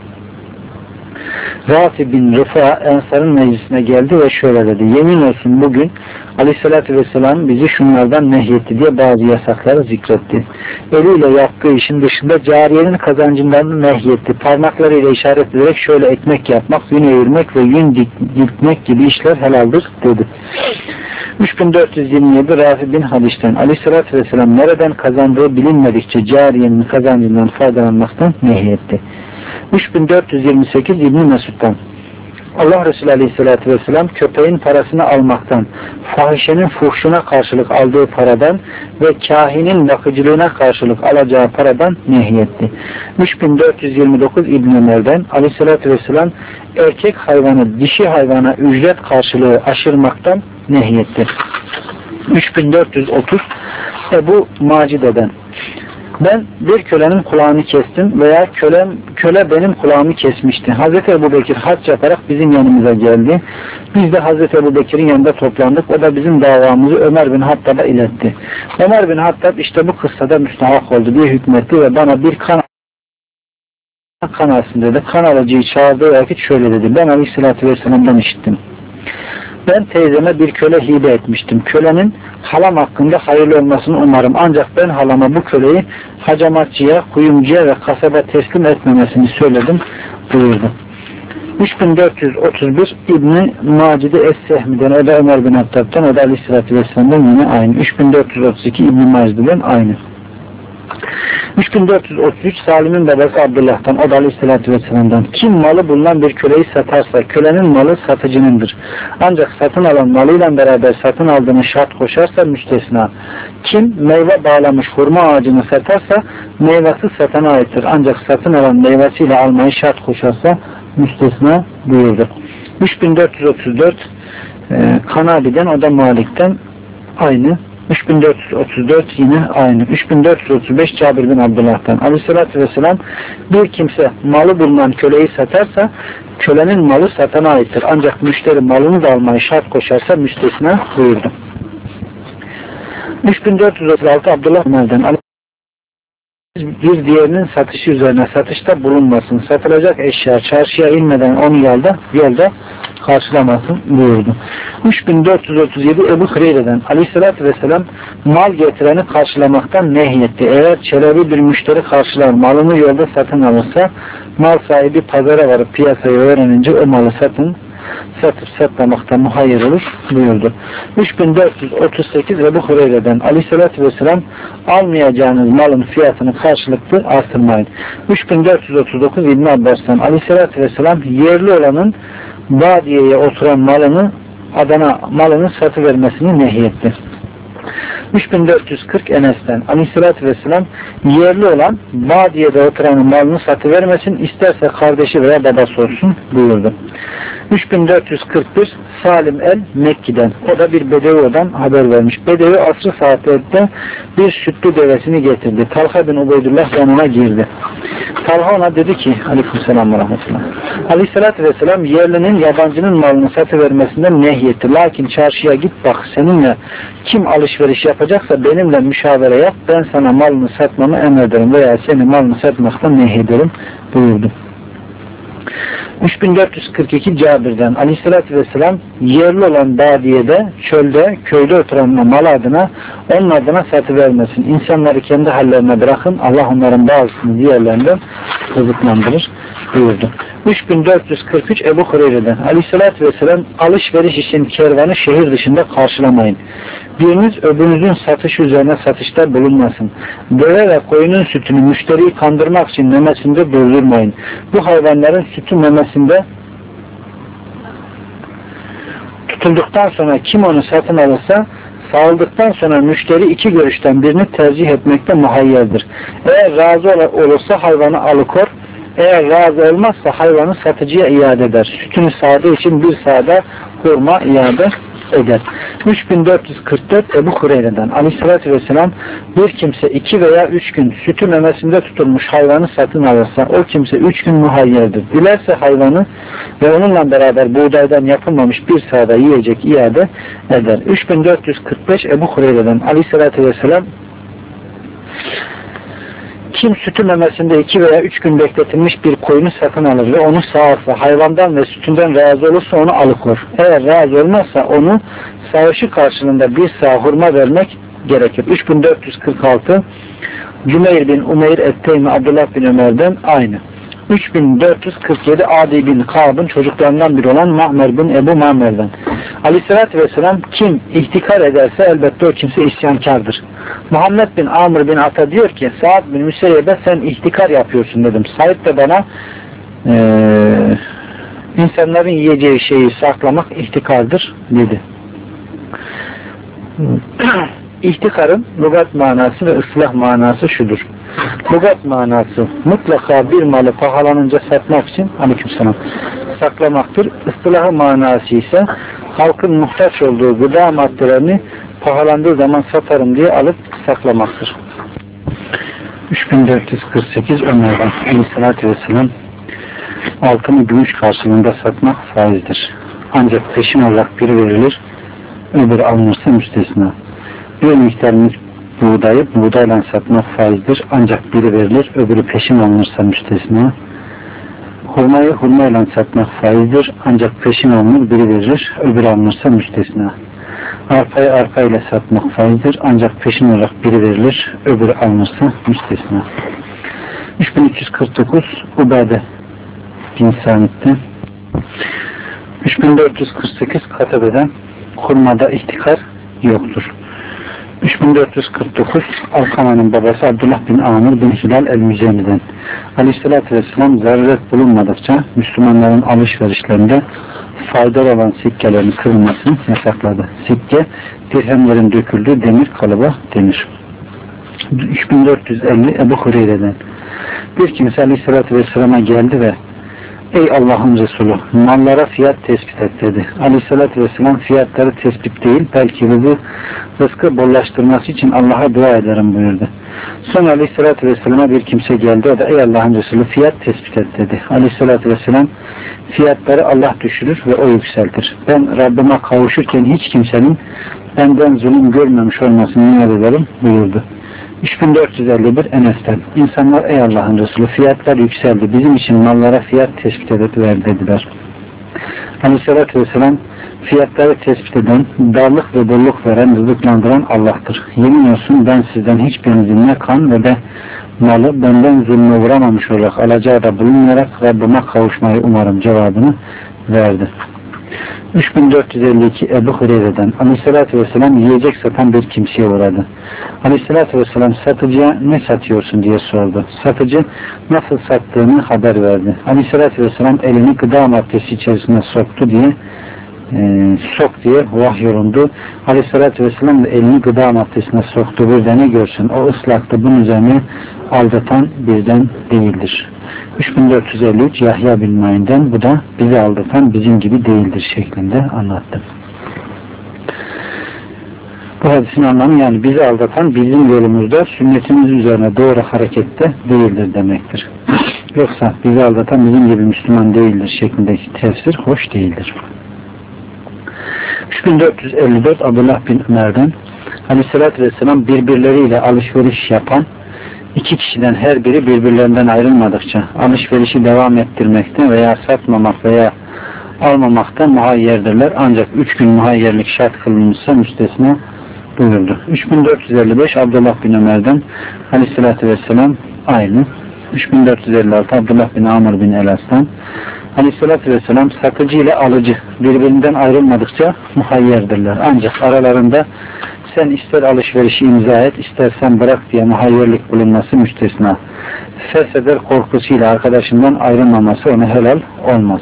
Rafi bin Rıfa Ensar'ın meclisine geldi ve şöyle dedi. Yemin olsun bugün Aleyhisselatü Vesselam bizi şunlardan nehyetti diye bazı yasakları zikretti. Eliyle yaptığı işin dışında cariyenin kazancından nehyetti. Parmaklarıyla işaret ederek şöyle ekmek yapmak, yün eğirmek ve yün dik, dikmek gibi işler helaldir dedi. üç bin dört yüz yirmi yedi Rafi bin Hadiş'ten Aleyhisselatü Vesselam nereden kazandığı bilinmedikçe cariyenin kazancından faydalanmaktan nehyetti. üç bin dört yüz yirmi sekiz İbn Mesud'dan Allah Resulü Aleyhisselatü Vesselam köpeğin parasını almaktan, fahişenin fuhşuna karşılık aldığı paradan ve kahinin bakıcılığına karşılık alacağı paradan nehyetti. üç bin dört yüz yirmi dokuz İbn Ömer'den Aleyhisselatü Vesselam erkek hayvanı dişi hayvana ücret karşılığı aşırmaktan nehyetti. üç bin dört yüz otuz Ebu Macide'den ben bir kölenin kulağını kestim veya kölem, köle benim kulağımı kesmişti. Hazreti Ebubekir hac yaparak bizim yanımıza geldi. Biz de Hazreti Ebubekir'in yanında toplandık. O da bizim davamızı Ömer bin Hattab'a iletti. Ömer bin Hattab işte bu kıssada müstahak oldu diye hükmetti ve bana bir kan kan alsın dedi. Kan alıcıyı çağırdığı vakit şöyle dedi. Ben Aleyhisselatü Vesselam'dan işittim. Ben teyzeme bir köle hibe etmiştim. Kölenin halam hakkında hayırlı olmasını umarım. Ancak ben halama bu köleyi hacamatçıya, kuyumcuya ve kasaba teslim etmemesini söyledim buyurdu. üç bin dört yüz otuz bir İbn-i Macide Es-Sehmi'den, o da Ömer bin Hattab'dan, o da Aleyhisselatü Vesselam'dan yine aynı. üç bin dört yüz otuz iki İbn-i Macide'den aynı. üç bin dört yüz otuz üç Salim'in babası Abdullah'tan, o da Aleyhisselatü Vesselam'dan. Kim malı bulunan bir köleyi satarsa kölenin malı satıcınındır. Ancak satın alan malıyla beraber satın aldığını şart koşarsa müstesna. Kim meyve bağlamış hurma ağacını satarsa meyvesi satana aittir. Ancak satın alan meyvesiyle almayı şart koşarsa müstesna buyurdu. üç bin dört yüz otuz dört e, Kanabi'den, o da Malik'ten aynı. üç bin dört yüz otuz dört yine aynı. üç bin dört yüz otuz beş Cabir bin Abdullah'tan. Aleyhissalatü vesselam, bir kimse malı bulunan köleyi satarsa kölenin malı satana aittir. Ancak müşteri malını da almayı şart koşarsa müstesna buyurdu. üç bin dört yüz otuz altı Abdullah Ömer'den. Bir diğerinin satışı üzerine satışta bulunmasın. Satılacak eşya çarşıya inmeden onu yolda, yolda karşılamasın buyurdu. üç bin dört yüz otuz yedi Ebu Hureyre'den. Aleyhissalatü vesselam mal getireni karşılamaktan nehyetti. Eğer çelebi bir müşteri karşılar, malını yolda satın alırsa, mal sahibi pazara varıp piyasayı öğrenince o malı satın satıp satmamakta muhayyer olur buyurdu. üç bin dört yüz otuz sekiz Ebu Hureyre'den. Aleyhissalatü vesselam, almayacağınız malın fiyatını karşılıklı artırmayın. üç bin dört yüz otuz dokuz İbn Abbas'tan. Aleyhissalatü vesselam, yerli olanın badiyeye oturan malını, Adana malını satıvermesini nehyetti. üç bin dört yüz kırk Enes'ten. Aleyhissalatü vesselam, yerli olan badiyede oturanın malını satıvermesin, isterse kardeşi veya babası olsun buyurdu. üç bin dört yüz kırk bir Salim el Mekki'den. O da bir Bedevi'den haber vermiş. Bedevi asrı saatte bir sütlü devesini getirdi. Talha bin Ubeydullah yanına girdi. Talha ona dedi ki, aleykümselam ve rahmetullah, Aleyhissalatü vesselam yerlinin yabancının malını satıvermesinden nehyetti. Lakin çarşıya git bak, seninle kim alışveriş yapacaksa benimle müşavere yap, ben sana malını satmamı emrederim veya seni malını satmaktan nehyederim buyurdu. üç bin dört yüz kırk iki Cabir'den. Aleyhissalatü vesselam, yerli olan badiyede, çölde, köyde oturanla mal adına, onun adına satıvermesin. İnsanları kendi hallerine bırakın, Allah onların bazısını diğerlerinden rızıklandırır buyurdu. üç bin dört yüz kırk üç Ebu Hureyre'den. Aleyhissalatü vesselam, alışveriş için kervanı şehir dışında karşılamayın. Biriniz öbürünüzün satış üzerine satışta bulunmasın. Deve ve koyunun sütünü müşteriyi kandırmak için memesinde durdurmayın. Bu hayvanların sütü memesinde tutulduktan sonra kim onu satın alırsa, sağıldıktan sonra müşteri iki görüşten birini tercih etmekte muhayyerdir. Eğer razı olursa hayvanı alıkor, eğer razı olmazsa hayvanı satıcıya iade eder. Sütünü sağdığı için bir sağda hurma iade eder. üç bin dört yüz kırk dört Ebu Hureyre'den. Aleyhissalatü vesselam, bir kimse iki veya üç gün sütü memesinde tutulmuş hayvanı satın alırsa o kimse üç gün muhayyerdir. Dilerse hayvanı ve onunla beraber buğdaydan yapılmamış bir sağda yiyecek iade eder. üç bin dört yüz kırk beş Ebu Hureyre'den. Aleyhissalatü vesselam, kim sütü memesinde iki veya üç gün bekletilmiş bir koyunu satın alır ve onu sağarsa, hayvandan ve sütünden razı olursa onu alıkor. Eğer razı olmazsa onu sağışı karşılığında bir sağ hurma vermek gerekir. üç bin dört yüz kırk altı Cümeyr bin Umeyr Etteymi Abdullah bin Ömer'den aynı. üç bin dört yüz kırk yedi Adi bin Kâb'ın çocuklarından biri olan Mahmer bin Ebu Mahmer'den. Aleyhissalatü vesselam, kim ihtikar ederse elbette o kimse isyankardır. Muhammed bin Amr bin Ata diyor ki, Sa'd bin Müseyyeb'e sen ihtikar yapıyorsun dedim. Said de bana ee, insanların yiyeceği şeyi saklamak ihtikardır dedi. İhtikarın lügat manası ve ıslah manası şudur. Lügat manası mutlaka bir malı pahalanınca satmak için aleykümselam saklamaktır. Islahı manası ise halkın muhtaç olduğu gıda maddelerini pahalandığı zaman satarım diye alıp saklamaktır. üç bin dört yüz kırk sekiz Ömer'den. Aleyhissalatü vesselam, altını gümüş karşılığında satmak faizdir. Ancak peşin olarak biri verilir, öbürü alınırsa müstesna. Bir miktarımız buğdayı buğdayla satmak faizdir. Ancak biri verilir, öbürü peşin alınırsa müstesna. Hurmayı hurmayla satmak faizdir. Ancak peşin alınır, biri verilir, öbürü alınırsa müstesna. Arpayı arpayla satmak faizdir. Ancak peşin olarak biri verilir, öbürü alınırsa müstesna. üç bin üç yüz kırk dokuz Ubade bin Samit'te. üç bin dört yüz kırk sekiz Katabe'den. Hurmada ihtikar yoktur. üç bin dört yüz kırk dokuz Alkama'nın babası Abdullah bin Amr bin Hilal el-Mücemi'den Aleyhisselatü Vesselam zaruret bulunmadıkça Müslümanların alışverişlerinde faydalı olan sikkelerin kırılmasını yasakladı. Sikke, dirhemlerin döküldüğü demir kalıba denir. üç bin dört yüz elli Ebu Hureyre'den bir kimse Aleyhisselatü Vesselam'a geldi ve ey Allah'ın Resulü, mallara fiyat tespit et dedi. Aleyhissalatü Vesselam fiyatları tespit değil, belki rızı, rızkı bollaştırması için Allah'a dua ederim buyurdu. Sonra Aleyhissalatü Vesselam'a bir kimse geldi, o da ey Allah'ın Resulü fiyat tespit et dedi. Aleyhissalatü Vesselam fiyatları Allah düşürür ve o yükseltir. Ben Rabbime kavuşurken hiç kimsenin benden zulüm görmemiş olmasını niyet ederim buyurdu. üç bin dört yüz elli bir Enes'ten İnsanlar ey Allah'ın Resulü fiyatlar yükseldi. Bizim için mallara fiyat tespit edip ver dediler. Aleyhissalatü Vesselam fiyatları tespit eden, darlık ve bolluk veren, rızıklandıran Allah'tır. Yemin olsun ben sizden hiçbirinizin ne kan ve de malı benden zulme uğramamış olarak alacağı da bulunmayarak Rabbime kavuşmayı umarım cevabını verdi. üç bin dört yüz elli iki Ebu Hureyre'den Aleyhisselatü Vesselam yiyecek satan bir kimseye uğradı. Aleyhisselatü Vesselam satıcıya ne satıyorsun diye sordu. Satıcı nasıl sattığını haber verdi. Aleyhisselatü Vesselam elini gıda maddesi içerisine soktu diye e, sok diye vahyolundu. Aleyhisselatü Vesselam da elini gıda maddesine soktu. Bir de ne görsün o ıslaktı, bunun üzerine aldatan birden değildir. üç bin dört yüz elli üç Yahya bin Ma'in'den bu da bizi aldatan bizim gibi değildir şeklinde anlattı. Bu hadisin anlamı yani bizi aldatan bizim yolumuzda sünnetimiz üzerine doğru harekette değildir demektir. Yoksa bizi aldatan bizim gibi Müslüman değildir şeklindeki tefsir hoş değildir. üç bin dört yüz elli dört Abdullah bin Ömer'den Aleyhisselatü Vesselam birbirleriyle alışveriş yapan İki kişiden her biri birbirlerinden ayrılmadıkça alışverişi devam ettirmekte veya satmamak veya almamakta muhayyerdirler. Ancak üç gün muhayyerlik şart kılınmışsa müstesna buyurdu. üç bin dört yüz elli beş Abdullah bin Ömer'den Aleyhisselatü Vesselam aynı. üç bin dört yüz elli altı Abdullah bin Amr bin Elas'tan Aleyhisselatü Vesselam satıcı ile alıcı birbirinden ayrılmadıkça muhayyerdirler. Ancak aralarında sen ister alışverişi imza et, istersen bırak diye muhayyerlik bulunması müstesna. Fesheder korkusuyla arkadaşından ayrılmaması ona helal olmaz.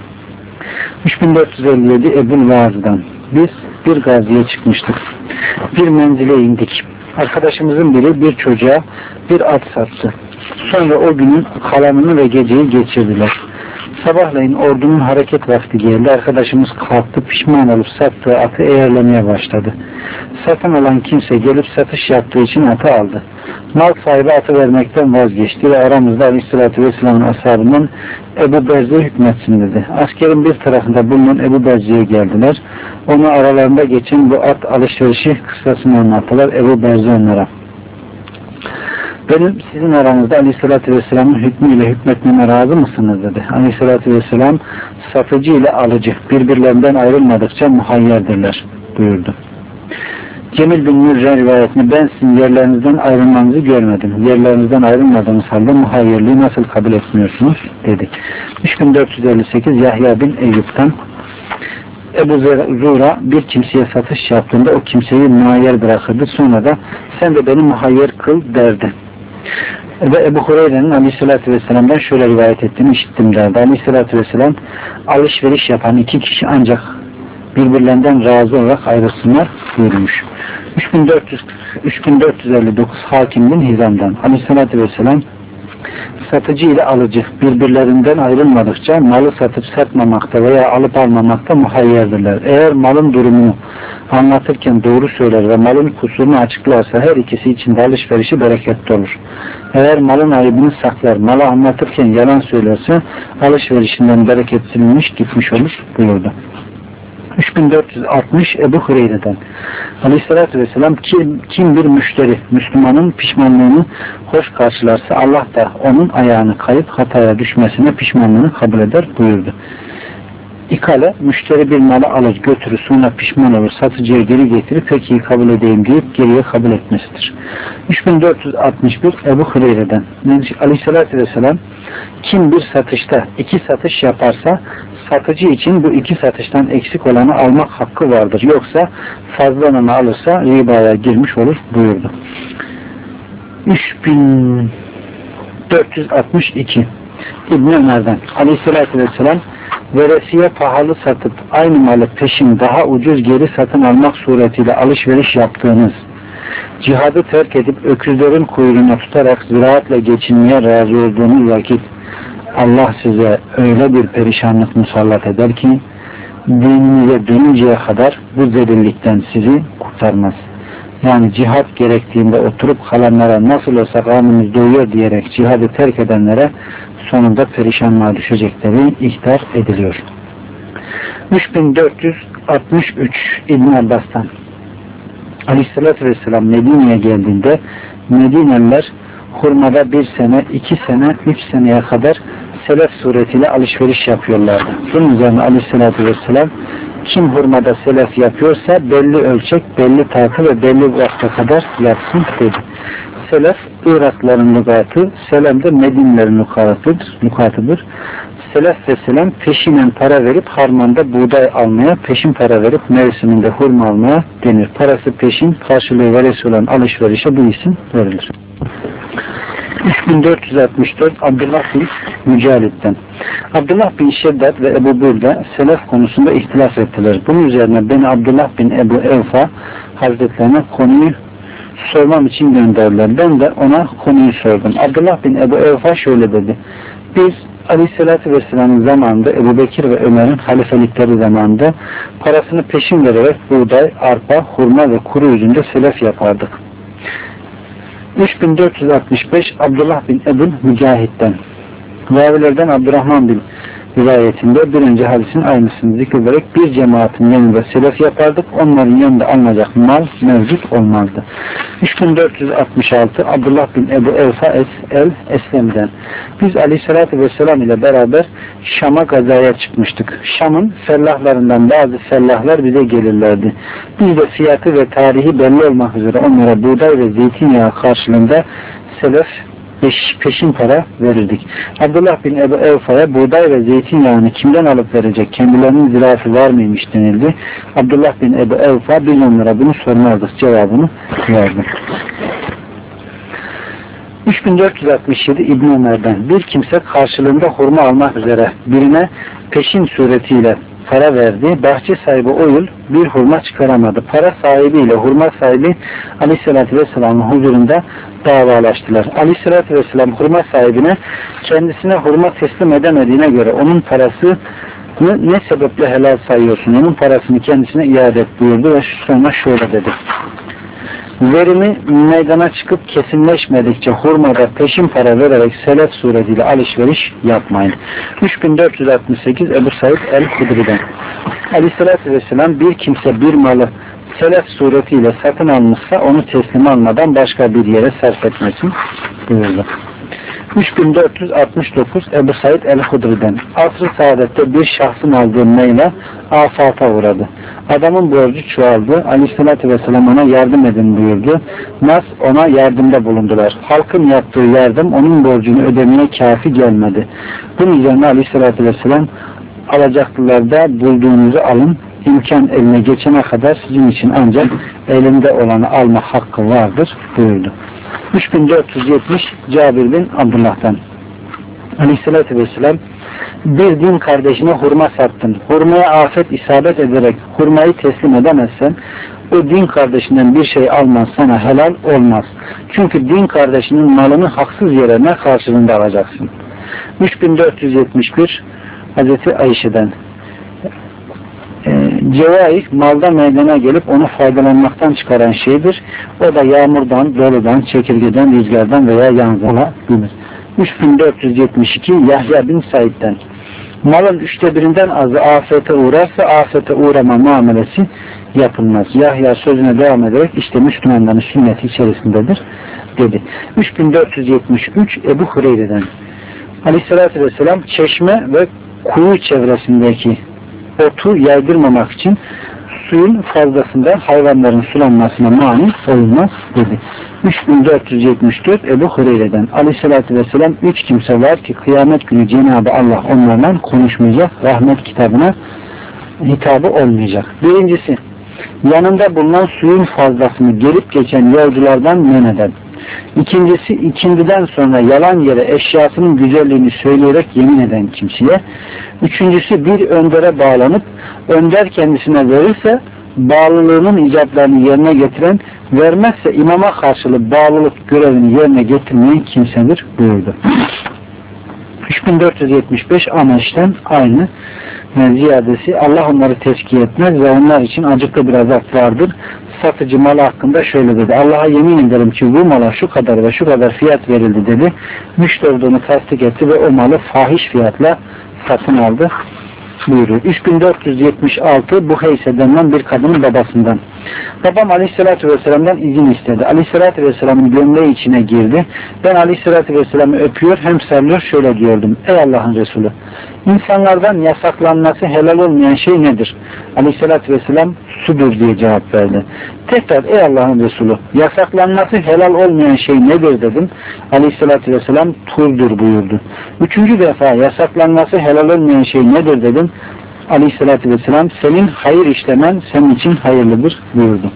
üç bin dört yüz elli yedi Ebu Vaz'dan biz bir gaziye çıkmıştık. Bir menzile indik. Arkadaşımızın biri bir çocuğa bir at sattı. Sonra o günün kalanını ve geceyi geçirdiler. Sabahleyin ordunun hareket vakti geldi. Arkadaşımız kalktı, pişman olup sattığı atı eğerlemeye başladı. Satın alan kimse gelip satış yaptığı için atı aldı. Mal sahibi atı vermekten vazgeçti ve aramızda Aleyhisselatü Vesselam'ın ashabından Ebu Berze hükmetsin dedi. Askerin bir tarafında bulunan Ebu Berze'ye geldiler. Onu aralarında geçen bu at alışverişi kıssasını anlattılar. Ebu Berze onlara: benim sizin aranızda Aleyhisselatü Vesselam'ın hükmüyle hükmetmeme razı mısınız dedi. Aleyhisselatü Vesselam satıcı ile alıcı birbirlerinden ayrılmadıkça muhayyerdirler buyurdu. Cemil bin Mürre rivayetini ben sizin yerlerinizden ayrılmanızı görmedim. Yerlerinizden ayrılmadığınız halde muhayyerliği nasıl kabul etmiyorsunuz dedi. üç bin dört yüz elli sekiz Yahya bin Eyyub'dan Ebu Zura bir kimseye satış yaptığında o kimseyi muhayyer bırakırdı. Sonra da sen de beni muhayyer kıl derdi. Ve Ebu Hureyre'nin Aleyhisselatü Vesselam'dan şöyle rivayet ettiğini işittim derdi. Aleyhisselatü Vesselam alışveriş yapan iki kişi ancak birbirlerinden razı olarak ayrılsınlar buyurmuş. üç bin dört yüz elli dokuz Hakim bin Hizam'dan Aleyhisselatü Vesselam satıcı ile alıcı birbirlerinden ayrılmadıkça malı satıp satmamakta veya alıp almamakta muhayyerdirler. Eğer malın durumunu anlatırken doğru söyler ve malın kusurunu açıklarsa her ikisi için de alışverişi bereketli olur. Eğer malın ayıbını saklar, malı anlatırken yalan söylerse alışverişinden bereket silinmiş gitmiş olur buyurdu. üç bin dört yüz altmış Ebu Hureyre'den Aleyhisselatü Vesselam kim, kim bir müşteri Müslümanın pişmanlığını hoş karşılarsa Allah da onun ayağını kayıp hataya düşmesine pişmanlığını kabul eder buyurdu. İkale, müşteri bir malı alır götürür, sonra pişman olur, satıcıya geri getirir, peki kabul edeyim deyip geriye kabul etmesidir. üç bin dört yüz altmış bir Ebu Hureyre'den Aleyhisselatü Vesselam, kim bir satışta iki satış yaparsa satıcı için bu iki satıştan eksik olanı almak hakkı vardır. Yoksa fazla olanı alırsa ribaya girmiş olur buyurdu. üç bin dört yüz altmış iki İbn Ömer'den Aleyhisselatü Vesselam, veresiye pahalı satıp aynı malı peşin daha ucuz geri satın almak suretiyle alışveriş yaptığınız, cihadı terk edip öküzlerin kuyruğuna tutarak ziraatle geçinmeye razı olduğunuz vakit Allah size öyle bir perişanlık musallat eder ki dininize dönünceye kadar bu zelillikten sizi kurtarmaz. Yani cihat gerektiğinde oturup kalanlara nasıl olsa karnımız doyuyor diyerek cihadı terk edenlere sonunda perişanlığa düşecekleri ihtar ediliyor. üç bin dört yüz altmış üç İbn Abbas'tan Aleyhisselatü Vesselam Medine'ye geldiğinde Medineliler hurmada bir sene, iki sene, üç seneye kadar selef suretiyle alışveriş yapıyorlardı. Bunun üzerine Aleyhisselatü Vesselam, kim hurmada selef yapıyorsa belli ölçek, belli tartı ve belli vakte kadar yapsın dedi. Selef, Irakların lügatı, selem de Medinelerin lügatıdır. lügatıdır. Selef ve selem peşinen para verip harmanda buğday almaya, peşin para verip mevsiminde hurma almaya denir. Parası peşin, karşılığı veresi olan alışverişe bu isim verilir. üç bin dört yüz altmış dört Abdullah bin Mücahit'ten Abdullah bin Şeddat ve Ebu Burda selef konusunda ihtilaf ettiler. Bunun üzerine beni Abdullah bin Ebu Evfa Hazretlerine konuyu sormam için gönderdiler. Ben de ona konuyu sordum. Abdullah bin Ebu Evfa şöyle dedi. Biz Aleyhisselatü Vesselam'ın zamanında Ebu Bekir ve Ömer'in halifelikleri zamanında parasını peşin vererek buğday, arpa, hurma ve kuru üzümde selef yapardık. üç bin dört yüz altmış beş Abdullah bin Ebu Mücahit'ten Ravilerden Abdurrahman bin rivayetinde bir önce hadisin aynısını zikrederek bir cemaatin yanında selef yapardık. Onların yanında alınacak mal mevcut olmazdı. üç bin dört yüz altmış altı Abdullah bin Ebu Evfa es el Eslem'den biz Aleyhisselatü Vesselam ile beraber Şam'a gazaya çıkmıştık. Şam'ın fellahlarından bazı fellahlar bize gelirlerdi. Biz de fiyatı ve tarihi belli olmak üzere onlara buğday ve zeytinyağı karşılığında selef peşin para verirdik. Abdullah bin Ebu Evfa'ya buğday ve zeytinyağını kimden alıp verecek, kendilerinin zirafı var mıymış denildi. Abdullah bin Ebu Evfa biz onlara bunu sormazdık cevabını verdi. üç bin dört yüz altmış yedi İbn Ömer'den bir kimse karşılığında hurma almak üzere birine peşin suretiyle para verdi. Bahçe sahibi o yıl bir hurma çıkaramadı. Para sahibiyle hurma sahibi Aleyhisselatü Vesselam'ın huzurunda davalaştılar. Aleyhisselatü Vesselam hurma sahibine kendisine hurma teslim edemediğine göre onun parasını ne sebeple helal sayıyorsun? Onun parasını kendisine iade et buyurdu ve sonra şöyle dedi. Verimi meydana çıkıp kesinleşmedikçe hurmada peşin para vererek selef suretiyle alışveriş yapmayın. üç bin dört yüz altmış sekiz Ebu Said el-Hudri'den Aleyhisselatü Vesselam bir kimse bir malı selef suretiyle satın almışsa onu teslim almadan başka bir yere sarf etmesin buyurdu. üç bin dört yüz altmış dokuz Ebu Said el-Hudri'den asr-ı saadette bir şahsın aldığı meyve afata uğradı. Adamın borcu çoğaldı. Aleyhisselatü Vesselam ona yardım edin buyurdu. Nas ona yardımda bulundular. Halkın yaptığı yardım onun borcunu ödemeye kafi gelmedi. Bunun üzerine Aleyhisselatü Vesselam alacaklılarda bulduğunuzu alın. İmkan eline geçene kadar sizin için ancak elinde olanı alma hakkı vardır buyurdu. üç bin dört yüz yetmiş Cabir bin Abdullah'tan Aleyhisselatü Vesselam bir din kardeşine hurma sattın. Hurmaya afet isabet ederek hurmayı teslim edemezsen o din kardeşinden bir şey alman sana helal olmaz. Çünkü din kardeşinin malını haksız yere ne karşılığında alacaksın. üç bin dört yüz yetmiş bir Hazreti Ayşe'den e, Cevaik malda meydana gelip onu faydalanmaktan çıkaran şeydir. O da yağmurdan, doludan, çekirgeden, rüzgardan veya yağmurdan olabilir. üç bin dört yüz yetmiş iki Yahya bin Said'den malın üçte birinden azı afete uğrarsa afete uğrama muamelesi yapılmaz. Yahya sözüne devam ederek işte Müslümanların sünneti içerisindedir dedi. üç bin dört yüz yetmiş üç Ebu Hureyre'den Aleyhisselatü Vesselam çeşme ve kuyu çevresindeki otu yaydırmamak için suyun fazlasında hayvanların sulanmasına mani olmaz dedi. üç bin dört yüz yetmiş dört Ebu Hureyre'den Aleyhisselatü Vesselam üç kimse var ki kıyamet günü Cenab-ı Allah onlarla konuşmayacak, rahmet kitabına hitabı olmayacak. Birincisi, yanında bulunan suyun fazlasını gelip geçen yolculardan men eden. İkincisi, ikindiden sonra yalan yere eşyasının güzelliğini söyleyerek yemin eden kimseye. Üçüncüsü, bir öndere bağlanıp önder kendisine verirse bağlılığının icablarını yerine getiren, vermezse imama karşılık bağlılık görevini yerine getirmeyen kimsedir buyurdu. üç bin dört yüz yetmiş beş Amaç'tan aynı ziyadesi, Allah onları tezkiye etmez ve onlar için acıklı bir azap vardır. Satıcı malı hakkında şöyle dedi: Allah'a yemin ederim ki bu mala şu kadar ve şu kadar fiyat verildi dedi. Müşteri olduğunu tasdik etti ve o malı fahiş fiyatla satın aldı buyuruyor. üç bin dört yüz yetmiş altı Buheyse denilen bir kadının babasından. Babam Aleyhisselatü Vesselam'dan izin istedi. Aleyhisselatü Vesselam'ın gömleği içine girdi. Ben Aleyhisselatü Vesselam'ı öpüyor hem sarılıyor şöyle diyordum: Ey Allah'ın Resulü, insanlardan yasaklanması helal olmayan şey nedir? Aleyhisselatü Vesselam sudur diye cevap verdi. Tekrar ey Allah'ın Resulü, yasaklanması helal olmayan şey nedir dedim. Aleyhisselatü Vesselam turdur buyurdu. Üçüncü defa yasaklanması helal olmayan şey nedir dedim. Aleyhisselatü Vesselam senin hayır işlemen senin için hayırlıdır buyurdu.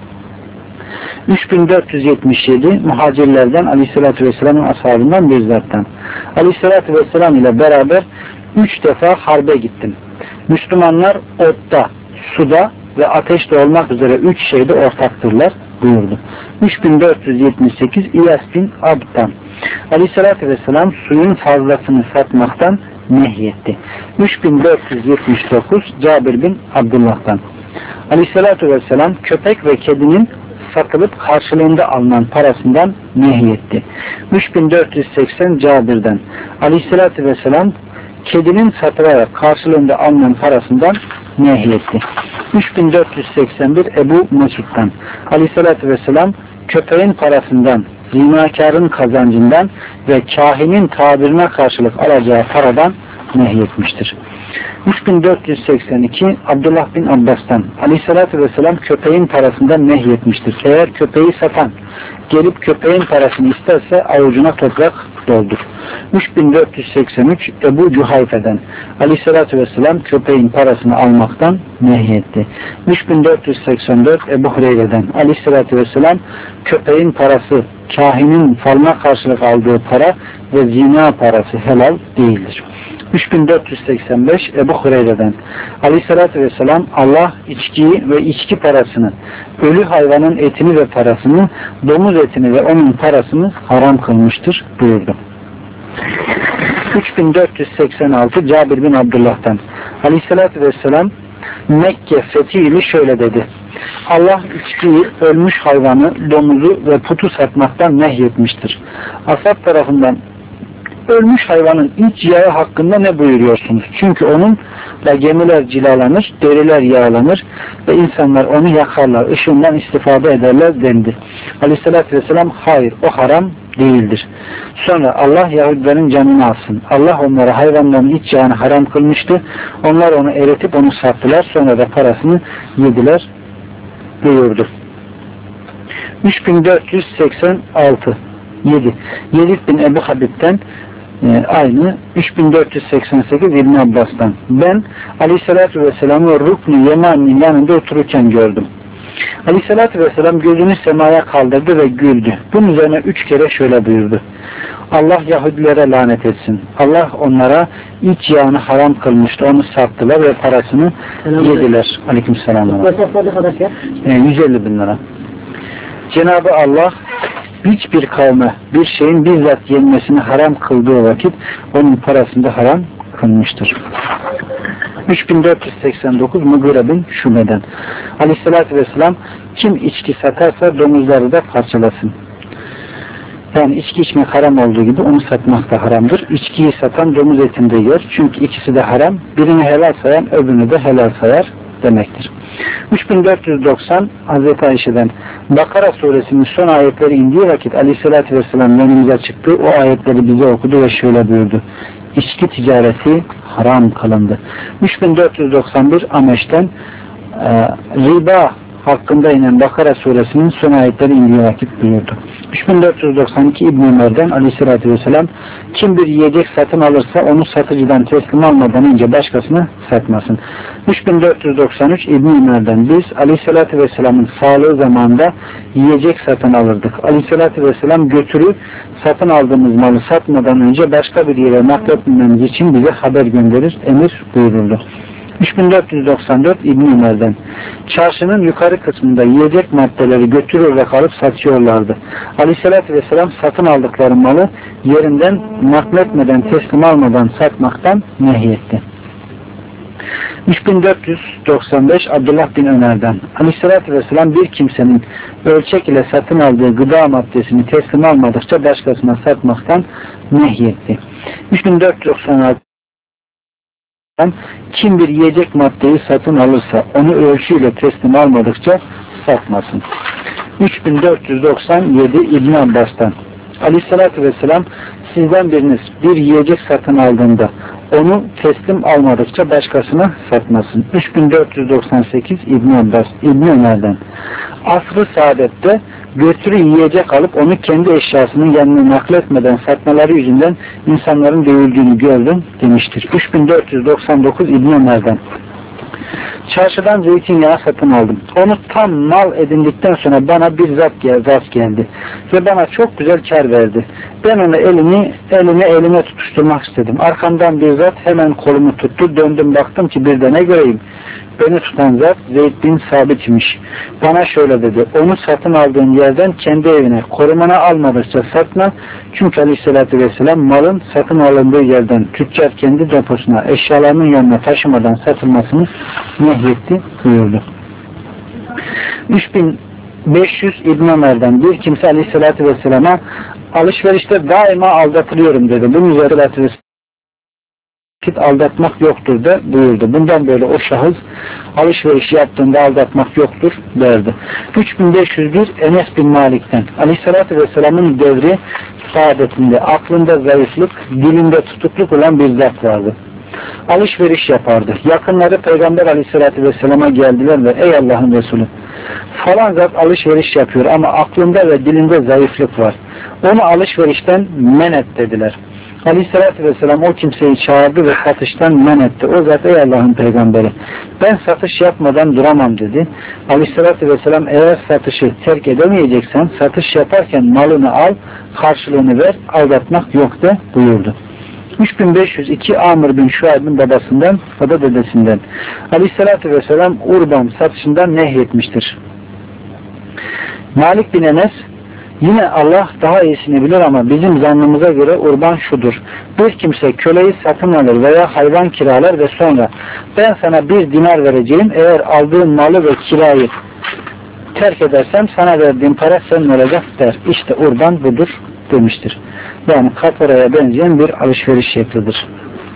üç bin dört yüz yetmiş yedi muhacirlerden Aleyhisselatü Vesselam'ın ashabından bir zattan. Aleyhisselatü Vesselam ile beraber üç defa harbe gittim. Müslümanlar otta, suda ve ateşte olmak üzere üç şeyde ortaktırlar buyurdu. üç bin dört yüz yetmiş sekiz İyas bin Abd'dan Aleyhisselatü Vesselam suyun fazlasını satmaktan nehyetti. üç bin dört yüz yetmiş dokuz Cabir bin Abdullah'tan Aleyhisselatü Vesselam köpek ve kedinin satılıp karşılığında alınan parasından nehyetti. üç bin dört yüz seksen Cabir'den Aleyhisselatü Vesselam kedinin satılarak karşılığında alınan parasından nehyetti. üç bin dört yüz seksen bir Ebu Mesud'dan Aleyhisselatü Vesselam köpeğin parasından, zinakarın kazancından ve kahinin tabirine karşılık alacağı paradan nehyetmiştir. üç bin dört yüz seksen iki Abdullah bin Abbas'tan Aleyhisselatü Vesselam köpeğin parasından nehyetmiştir. Eğer köpeği satan gelip köpeğin parasını isterse avucuna toprak doldur. üç bin dört yüz seksen üç Ebu Cuhayfe'den Aleyhisselatü Vesselam köpeğin parasını almaktan nehyetti. üç bin dört yüz seksen dört Ebu Hureyre'den Aleyhisselatü Vesselam köpeğin parası, kahinin falına karşılık aldığı para ve zina parası helal değildir. üç bin dört yüz seksen beş Ebu Hureyre'den Aleyhisselatü Vesselam Allah içkiyi ve içki parasını, ölü hayvanın etini ve parasını, domuz etini ve onun parasını haram kılmıştır buyurdu. üç bin dört yüz seksen altı Cabir bin Abdullah'tan Aleyhisselatü Vesselam Mekke fethiyle şöyle dedi: Allah içkiyi, ölmüş hayvanı, domuzu ve putu satmaktan nehyetmiştir. Ashab tarafından ölmüş hayvanın iç yağı hakkında ne buyuruyorsunuz? Çünkü onunla gemiler cilalanır, deriler yağlanır ve insanlar onu yakarlar, ışığından istifade ederler dendi. Aleyhissalatü vesselam hayır, o haram değildir. Sonra Allah Yahudilerin canını alsın. Allah onlara hayvanların iç yağını haram kılmıştı. Onlar onu eritip onu sattılar. Sonra da parasını yediler buyurdu. üç bin dört yüz seksen altı yedi Yezid bin Ebu Habib'den e, aynı üç bin dört yüz seksen sekiz İbn Abbas'tan ben Aleyhisselatü Vesselam'ı Rukn-i Yeman'ın yanında otururken gördüm. Aleyhisselatü Vesselam gözünü semaya kaldırdı ve güldü. Bunun üzerine üç kere şöyle buyurdu: Allah Yahudilere lanet etsin. Allah onlara iç yağını haram kılmıştı. Onu sattılar ve parasını Selam yediler. Aleykümselam. E, yüz elli bin lira. Cenab-ı Allah hiçbir kavme bir şeyin bizzat yenmesini haram kıldığı vakit onun parasını da haram kılmıştır. üç bin dört yüz seksen dokuz Mugire bin Şube'den Aleyhisselatü Vesselam kim içki satarsa domuzları da parçalasın. Yani içki içmek haram olduğu gibi onu satmak da haramdır. İçkiyi satan domuz etini de yer. Çünkü ikisi de haram. Birini helal sayan öbürünü de helal sayar demektir. üç bin dört yüz doksan Hazreti Ayşe'den Bakara suresinin son ayetleri indiği vakit Aleyhisselatü Vesselam yanımıza çıktı. O ayetleri bize okudu ve şöyle buyurdu: İçki ticareti haram kılındı. üç bin dört yüz doksan bir Ameş'ten e, riba hakkında inen Bakara suresinin son ayetleri indiği vakit buyurdu. üç bin dört yüz doksan iki İbn Ömer'den aleyhissalatü vesselam kim bir yiyecek satın alırsa onu satıcıdan teslim almadan önce başkasına satmasın. üç bin dört yüz doksan üç İbn Ömer'den biz aleyhissalatü vesselamın sağlığı zamanında yiyecek satın alırdık. Aleyhissalatü vesselam götürüp satın aldığımız malı satmadan önce başka bir yere nakletmemiz için bize haber gönderir, emir buyuruldu. üç bin dört yüz doksan dört İbn Ömer'den çarşının yukarı kısmında yiyecek maddeleri götürür ve kalıp satıyorlardı. Aleyhissalatü vesselam satın aldıkları malı yerinden nakletmeden, teslim almadan satmaktan nehyetti. üç bin dört yüz doksan beş Abdullah bin Ömer'den aleyhissalatü vesselam bir kimsenin ölçek ile satın aldığı gıda maddesini teslim almadıkça başkasına satmaktan nehyetti. üç bin dört yüz doksan altı kim bir yiyecek maddeyi satın alırsa onu ölçüyle teslim almadıkça satmasın. üç bin dört yüz doksan yedi İbn Abbas'tan aleyhissalatü vesselam sizden biriniz bir yiyecek satın aldığında onu teslim almadıkça başkasına satmasın. üç bin dört yüz doksan sekiz İbn Abbas İbn Ömer'den asr-ı saadette götürü yiyecek alıp onu kendi eşyasının yanına nakletmeden satmaları yüzünden insanların dövüldüğünü gördüm demiştir. üç bin dört yüz doksan dokuz İbn Ömer'den çarşıdan zeytinyağı satın aldım. Onu tam mal edindikten sonra bana bir zat, gel, zat geldi ve bana çok güzel kar verdi. Ben onu elini elime elime tutuşturmak istedim. Arkamdan bir zat hemen kolumu tuttu. Döndüm baktım ki bir de ne göreyim. Beni tutan zat Zeyd bin Sabit imiş. Bana şöyle dedi. Onu satın aldığın yerden kendi evine korumana almadıkça satma. Çünkü aleyhissalatü vesselam malın satın alındığı yerden tüccar kendi deposuna eşyalarının yanına taşımadan satılmasını nehyetti buyurdu. üç bin beş yüz İbn Ömer'den bir kimse aleyhissalatü vesselama alışverişte daima aldatılıyorum dedi. Bunun üzerine aleyhissalatü vesselam aldatmak yoktur da buyurdu. Bundan böyle o şahıs alışveriş yaptığında aldatmak yoktur derdi. üç bin beş yüz bir Enes bin Malik'ten aleyhissalatü vesselamın devri saadetinde aklında zayıflık, dilinde tutukluk olan bir zat vardı. Alışveriş yapardı. Yakınları Peygamber aleyhissalatü vesselama geldiler ve ey Allah'ın Resulü falan zat alışveriş yapıyor ama aklında ve dilinde zayıflık var. Onu alışverişten men et dediler. Aleyhissalatü vesselam o kimseyi çağırdı ve satıştan men etti. O zat ey Allah'ın peygamberi ben satış yapmadan duramam dedi. Aleyhissalatü vesselam eğer satışı terk edemeyeceksen satış yaparken malını al, karşılığını ver, aldatmak yok de buyurdu. üç bin beş yüz iki Amr bin Şuayb'ın babasından, o da dedesinden. Aleyhissalatü vesselam urban satışından nehyetmiştir. Malik bin Enes yine Allah daha iyisini bilir ama bizim zannımıza göre urban şudur. Bir kimse köleyi satın alır veya hayvan kiralar ve sonra ben sana bir dinar vereceğim eğer aldığın malı ve kirayı terk edersem sana verdiğim para senin olacak der. İşte urban budur demiştir. Yani kaporaya benzeyen bir alışveriş şeklidir.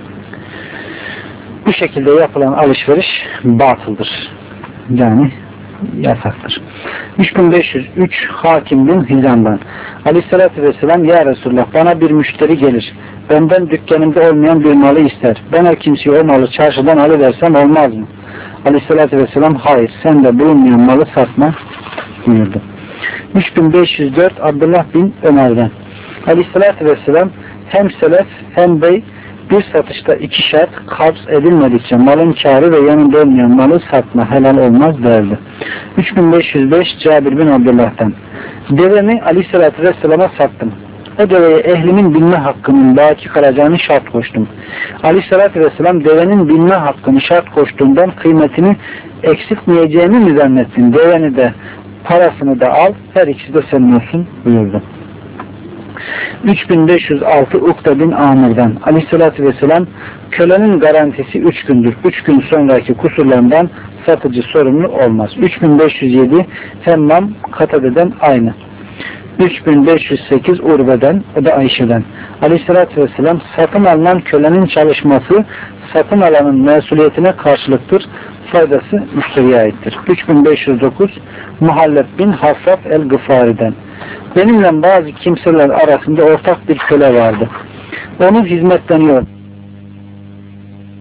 Bu şekilde yapılan alışveriş batıldır. Yani yasaktır. üç bin beş yüz üç Hakim bin Hizam'dan aleyhissalatü vesselam ya Resulullah bana bir müşteri gelir. Benden dükkanımda olmayan bir malı ister. Ben o kimseye o malı çarşıdan alıversem olmaz mı? Aleyhissalatü vesselam hayır sen de bulunmayan malı satma buyurdu. üç bin beş yüz dört Abdullah bin Ömer'den aleyhissalatü vesselam hem selef hem bey bir satışta iki şart kabz edilmedikçe malın kârı ve yanında olmayan malı satma helal olmaz derdi. üç bin beş yüz beş Cabir bin Abdullah'tan devemi aleyhissalatü vesselama sattım. O deveye ehlimin binme hakkının baki kalacağını şart koştum. Aleyhissalatü vesselam devenin binme hakkını şart koştuğundan kıymetini eksiltmeyeceğimi mi zannettin? Deveni de parasını da al, her ikisi de senin olsun buyurdu. üç bin beş yüz altı Ukta bin Amir'den aleyhissalatü vesselam kölenin garantisi üç gündür. üç gün sonraki kusurlarından satıcı sorumlu olmaz. üç bin beş yüz yedi Hemmam Katade'den aynı. üç bin beş yüz sekiz Urve'den, o da Ayşe'den aleyhissalatü vesselam satın alınan kölenin çalışması satın alanın mesuliyetine karşılıktır. Faydası müşteriye aittir. üç bin beş yüz dokuz Muhalleb bin Hassaf el-Gıfari'den benimle bazı kimseler arasında ortak bir köle vardı. Onu hizmetleniyor.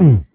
Hı.